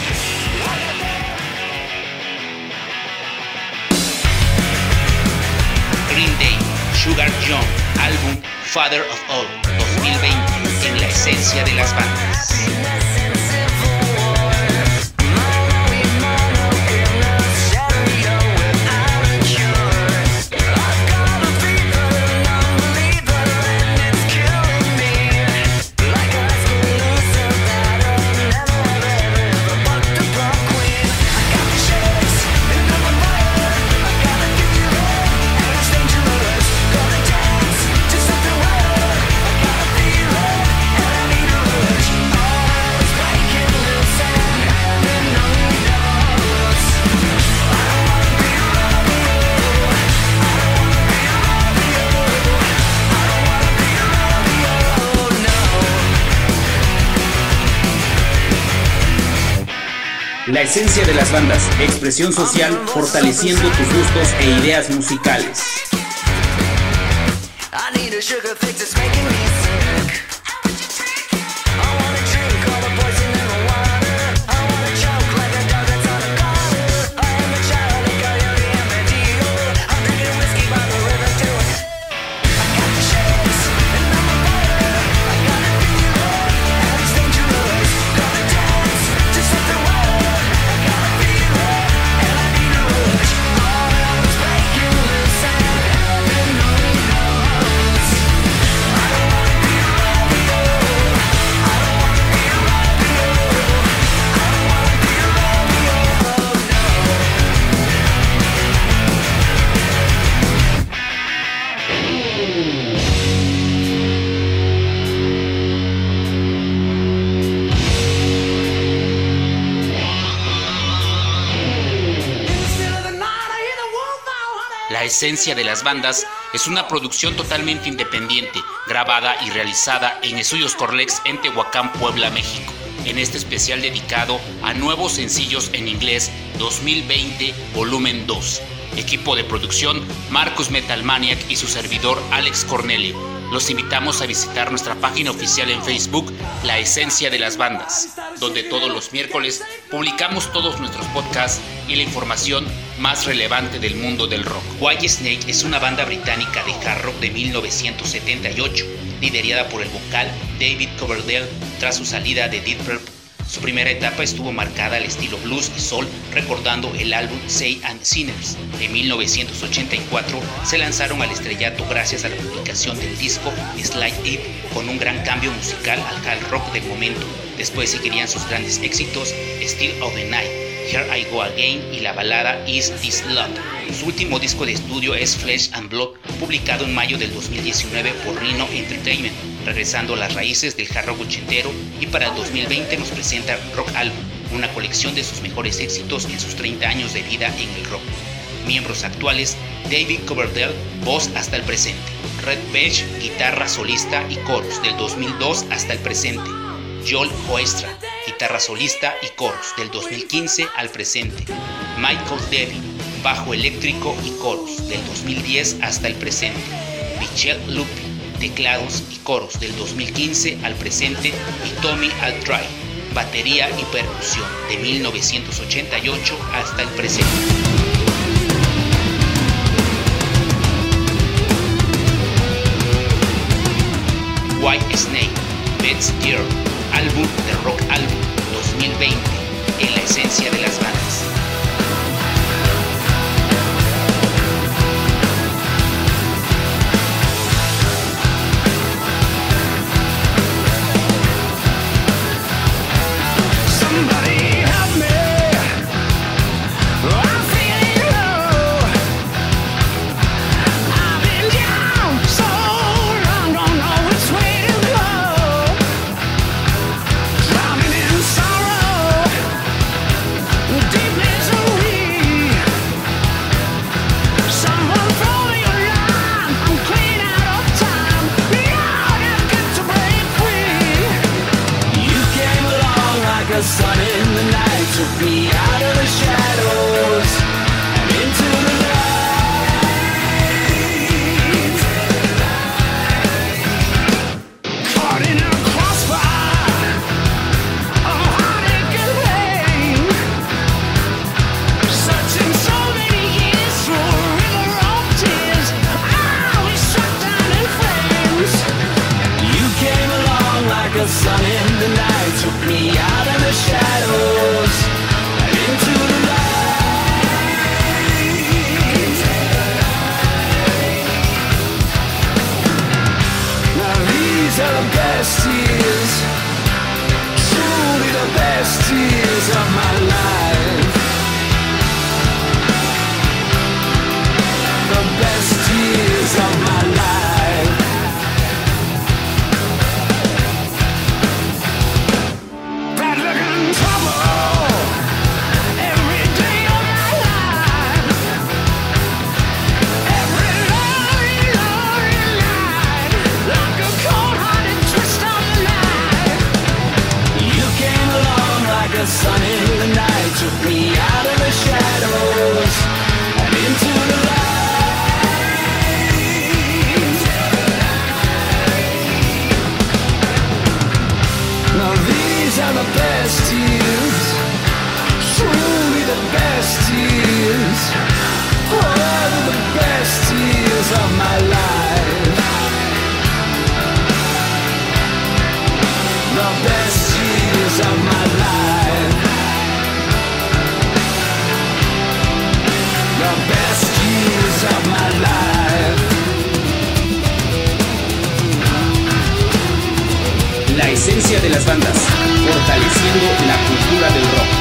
Green Day, Sugar Young, álbum Father of All, dos mil veinte, en la esencia de las bandas. La esencia de las bandas, expresión social, fortaleciendo tus gustos e ideas musicales. La esencia de las bandas es una producción totalmente independiente, grabada y realizada en Estudios Corlex en Tehuacán, Puebla, México. En este especial dedicado a nuevos sencillos en inglés dos mil veinte, volumen dos. Equipo de producción: Marcus Metal Maniac y su servidor Alex Cornelio. Los invitamos a visitar nuestra página oficial en Facebook, La Esencia de las Bandas, donde todos los miércoles publicamos todos nuestros podcasts y la información más relevante del mundo del rock. Whitesnake es una banda británica de hard rock de mil novecientos setenta y ocho, liderada por el vocal David Coverdale tras su salida de Deep Purple. Su primera etapa estuvo marcada al estilo blues y soul, recordando el álbum Say and Sinners. En mil novecientos ochenta y cuatro se lanzaron al estrellato gracias a la publicación del disco Slide It, con un gran cambio musical al hard rock del momento. Después seguirían sus grandes éxitos Still of the Night, Here I Go Again y la balada Is This Love. Su último disco de estudio es Flesh and Blood, publicado en mayo del dos mil diecinueve por Rhino Entertainment, regresando a las raíces del hard rock ochentero, y para el dos mil veinte nos presenta Rock Album, una colección de sus mejores éxitos en sus treinta años de vida en el rock. Miembros actuales: David Coverdale, voz hasta el presente; Red Beach, guitarra solista y coros del dos mil dos hasta el presente; Joel Hoekstra, guitarra solista y coros del dos mil quince al presente; Michael Devin, bajo eléctrico y coros del dos mil diez hasta el presente; Michelle Lupi, teclados y coros del dos mil quince al presente; y Tommy Altry, batería y percusión de mil novecientos ochenta y ocho hasta el presente. Whitesnake, Beth's Year, álbum de Rock Album dos mil veinte, en la esencia de las bandas. I've been down so long, a sun in the night, took me out of the shadows and into the light. Now these are the best years, truly the best years of my life. The best years of my life. Bad luck and trouble every day of my life. Every lonely, lonely night, like a cold-hearted twist of the night. You came along like a sun in the night, took me out of the shadows and into the light. These are the best years, truly the best years. Oh, they're the best years of my life. The best years of my life. The best years of my life. La esencia de las bandas, fortaleciendo la cultura del rock.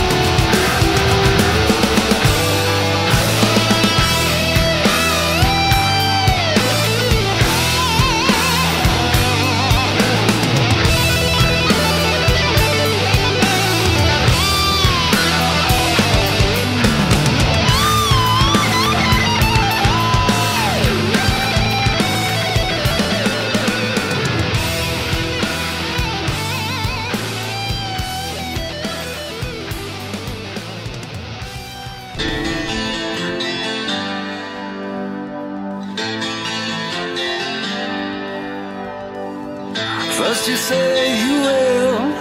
First you say you will,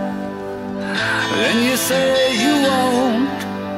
then you say you won't.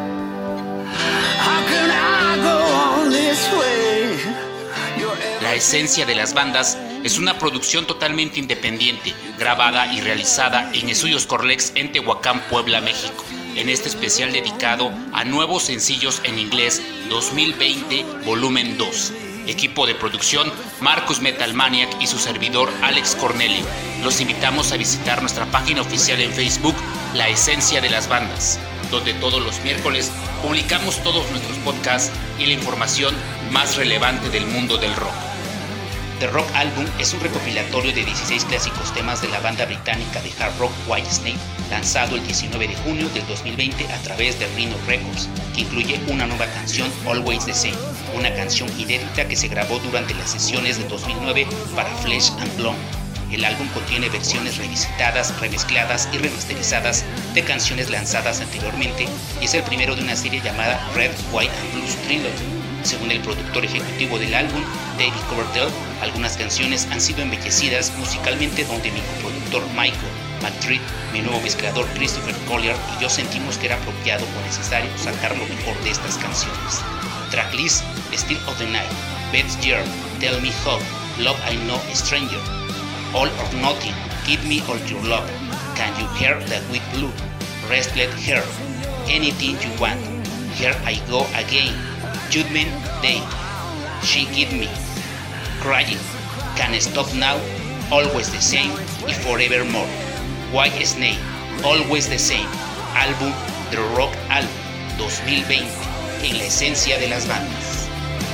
How can I go on this way? La esencia de las bandas es una producción totalmente independiente, grabada y realizada en Estudios Corlex en Tehuacán, Puebla, México. En este especial dedicado a nuevos sencillos en inglés dos mil veinte, volumen dos. Equipo de producción, Marcus Metalmaniac y su servidor Alex Cornelio. Los invitamos a visitar nuestra página oficial en Facebook, La Esencia de las Bandas, donde todos los miércoles publicamos todos nuestros podcasts y la información más relevante del mundo del rock. The Rock Album es un recopilatorio de dieciséis clásicos temas de la banda británica de hard rock Whitesnake, lanzado el diecinueve de junio del dos mil veinte a través de Rhino Records, que incluye una nueva canción, Always the Same, una canción inédita que se grabó durante las sesiones de dos mil nueve para Flesh and Blood. El álbum contiene versiones revisitadas, remezcladas y remasterizadas de canciones lanzadas anteriormente y es el primero de una serie llamada Red, White and Blues Trilogy. Según el productor ejecutivo del álbum, David Coverdale, algunas canciones han sido embellecidas musicalmente donde mi coproductor Michael McDreed, mi nuevo mezclador Christopher Collier y yo sentimos que era apropiado o necesario sacar lo mejor de estas canciones. Tracklist: Still of the Night, Best Year, Tell Me How, Love I Know a Stranger, All or Nothing, Give Me All Your Love, Can You Hear That With Blue, Restless Heart, Anything You Want, Here I Go Again, Judgment Day, She Give Me, Crying, Can't Stop Now, Always the Same y Forevermore. White Snake, Always the Same, álbum The Rock Album dos mil veinte, en la esencia de las bandas.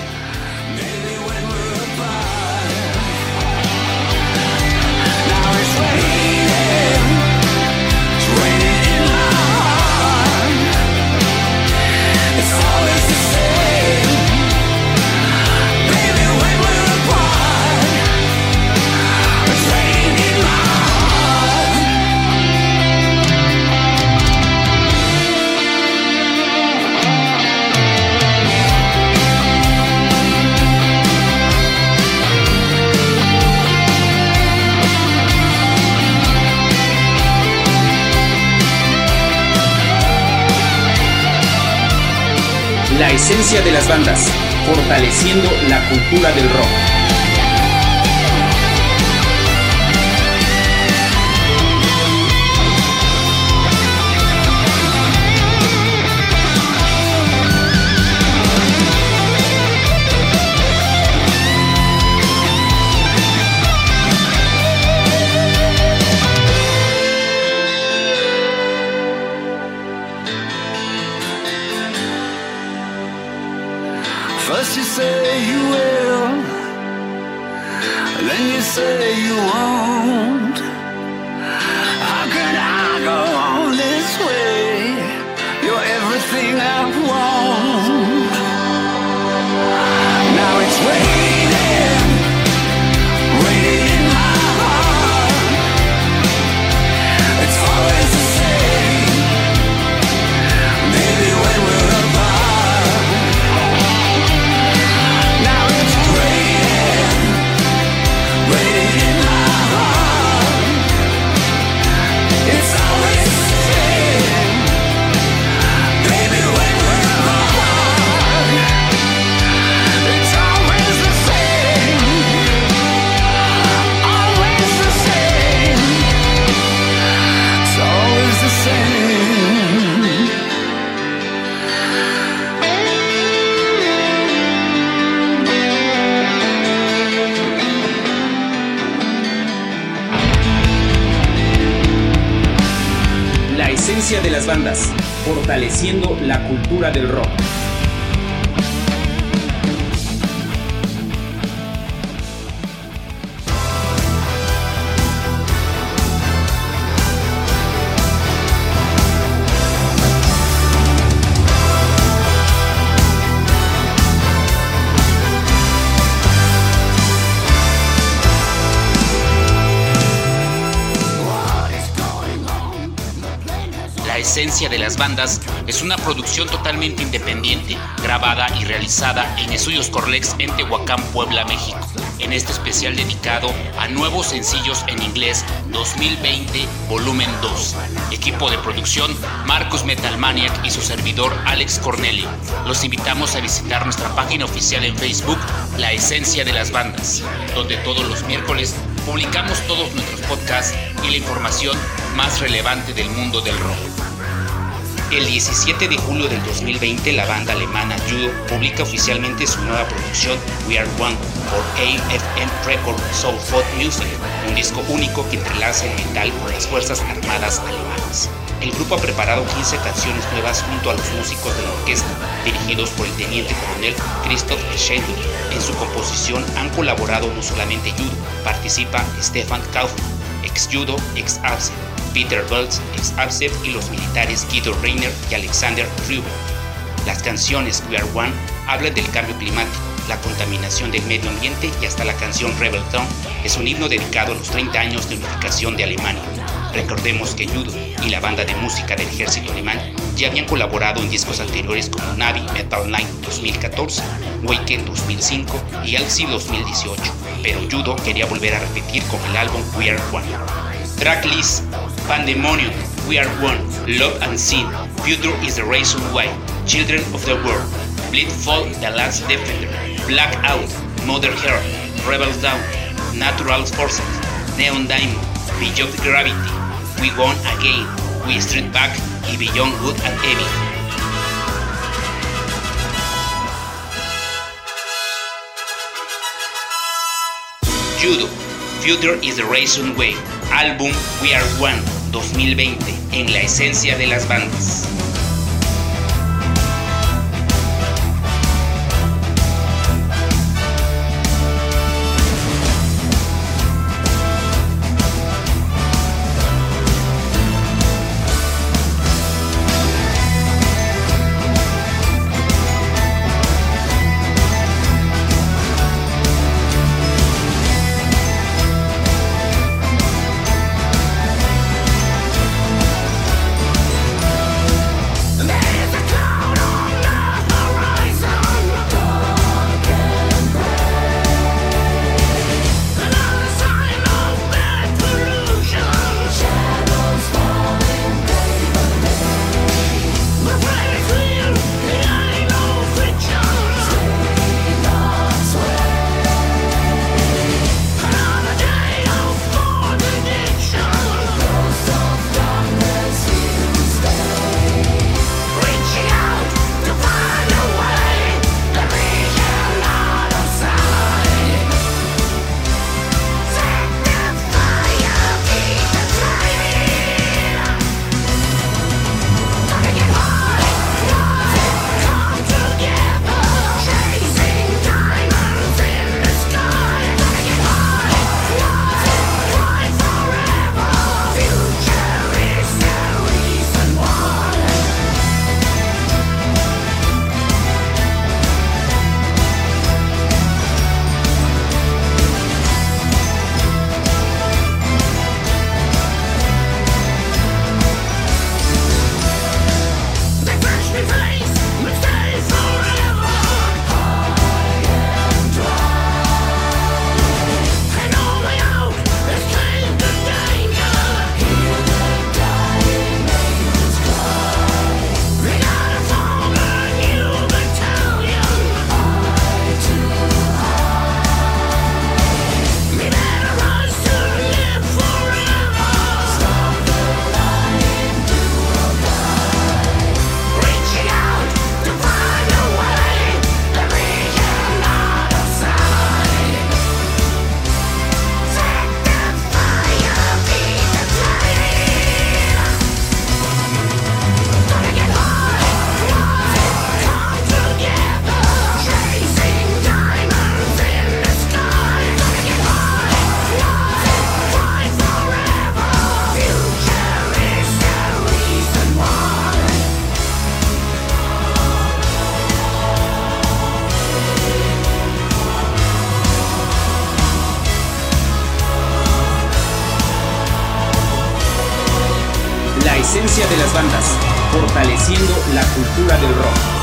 La esencia de las bandas, fortaleciendo la cultura del rock. say you will, then you say you won't. How can I go on this way? You're everything I want. Now it's raining, raining in my heart. It's always the same, maybe when we're apart. Now it's raining, raining in my heart. It's always the same, baby, when we're apart. It's always the same, always the same. It's always the same. La esencia de las bandas, fortaleciendo la cultura del rock. La esencia de las bandas es una producción totalmente independiente, grabada y realizada en Estudios Corlex en Tehuacán, Puebla, México. En este especial dedicado a nuevos sencillos en inglés dos mil veinte, volumen dos. Equipo de producción, Marcus Metalmaniac y su servidor Alex Cornelio. Los invitamos a visitar nuestra página oficial en Facebook, La Esencia de las Bandas, donde todos los miércoles publicamos todos nuestros podcasts y la información más relevante del mundo del rock. El diecisiete de julio del dos mil veinte, la banda alemana Judo publica oficialmente su nueva producción We Are One por A F M Record Soul Food Music, un disco único que entrelaza el metal con las Fuerzas Armadas alemanas. El grupo ha preparado quince canciones nuevas junto a los músicos de la orquesta, dirigidos por el teniente coronel Christoph Schendel. En su composición han colaborado no solamente Judo, participa Stefan Kaufmann, ex Judo, ex Absent, Peter Belz, ex Absent y los militares Guido Reiner y Alexander Rubin. Las canciones We Are One hablan del cambio climático, la contaminación del medio ambiente y hasta la canción Rebel Town es un himno dedicado a los treinta años de unificación de Alemania. Recordemos que Judo y la banda de música del ejército alemán ya habían colaborado en discos anteriores como Navi Metal Night dos mil catorce, Waken dos mil cinco y Alcy dos mil dieciocho, pero Judo quería volver a repetir con el álbum We Are One. Tracklist: Pandemonium, We Are One, Love and Sin, Future is the Reason Why, Children of the World, Bleedfall, The Last Defender, Blackout, Mother Heart, Rebel Down, Natural Forces, Neon Diamond, Beyond Gravity, We Gone Again, We Street Back y Beyond Good and Evil. Judo, Future is the Reason Why, álbum We Are One dos mil veinte, en la esencia de las bandas. esencia de las bandas, fortaleciendo la cultura del rock.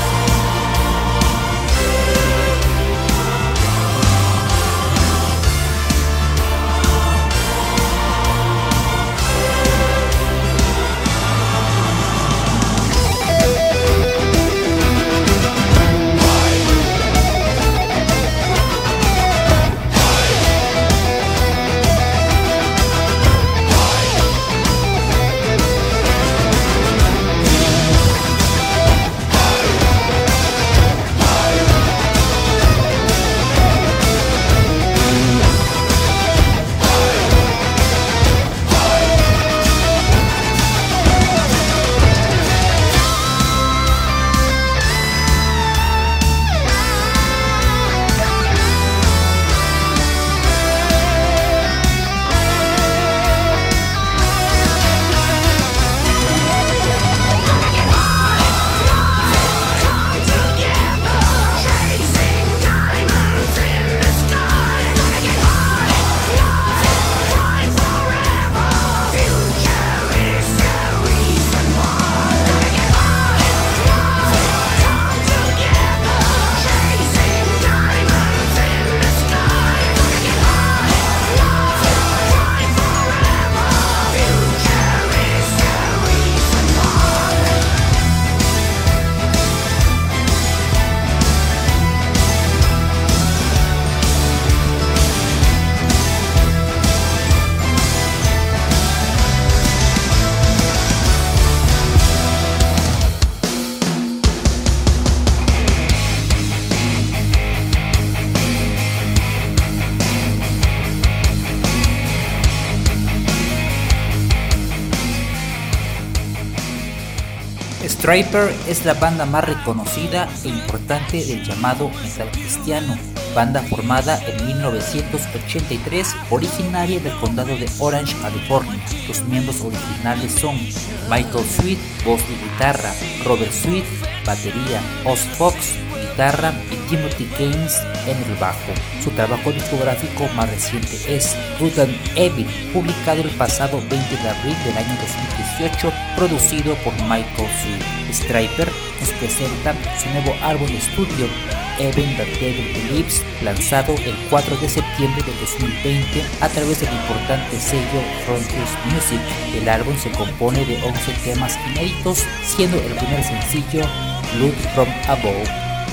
Stryper es la banda más reconocida e importante del llamado metal cristiano, banda formada en mil novecientos ochenta y tres, originaria del condado de Orange, California. Los miembros originales son Michael Sweet, voz y guitarra, Robert Sweet, batería, Oz Fox, guitarra y Timothy Gaines en el bajo. Su trabajo discográfico más reciente es Good and Evil, publicado el pasado veinte de abril del año dos mil dieciocho, producido por Michael Sweet. Stryper nos presenta su nuevo álbum de estudio, Even the Devil Believes, lanzado el cuatro de septiembre de dos mil veinte a través del importante sello Frontiers Music. El álbum se compone de once temas inéditos, siendo el primer sencillo Blood from Above.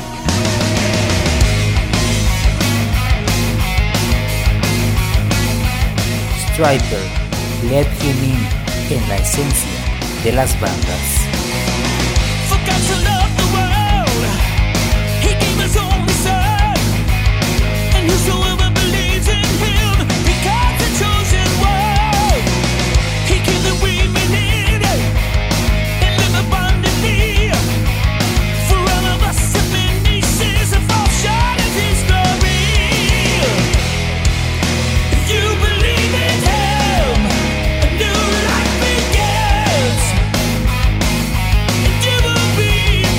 Stryper, Let Him In, en la esencia de las bandas. Be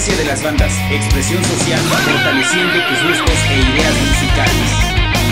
esencia de las bandas, expresión social, fortaleciendo tus gustos e ideas musicales.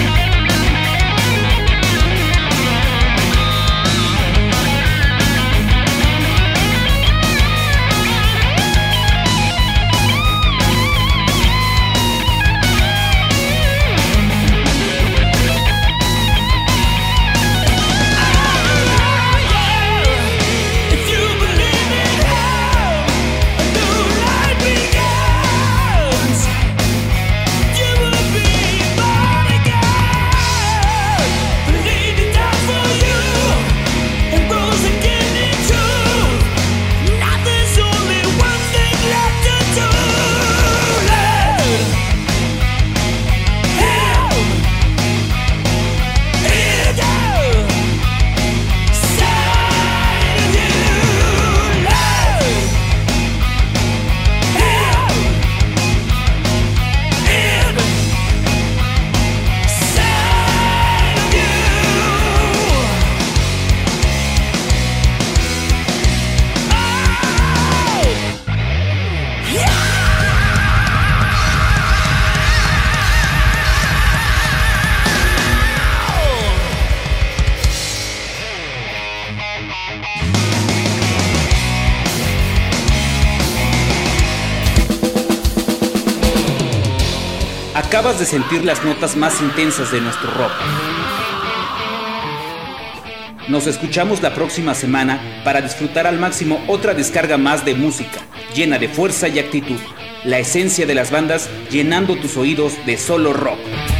Acabas de sentir las notas más intensas de nuestro rock. Nos escuchamos la próxima semana para disfrutar al máximo otra descarga más de música, llena de fuerza y actitud. La esencia de las bandas llenando tus oídos de solo rock.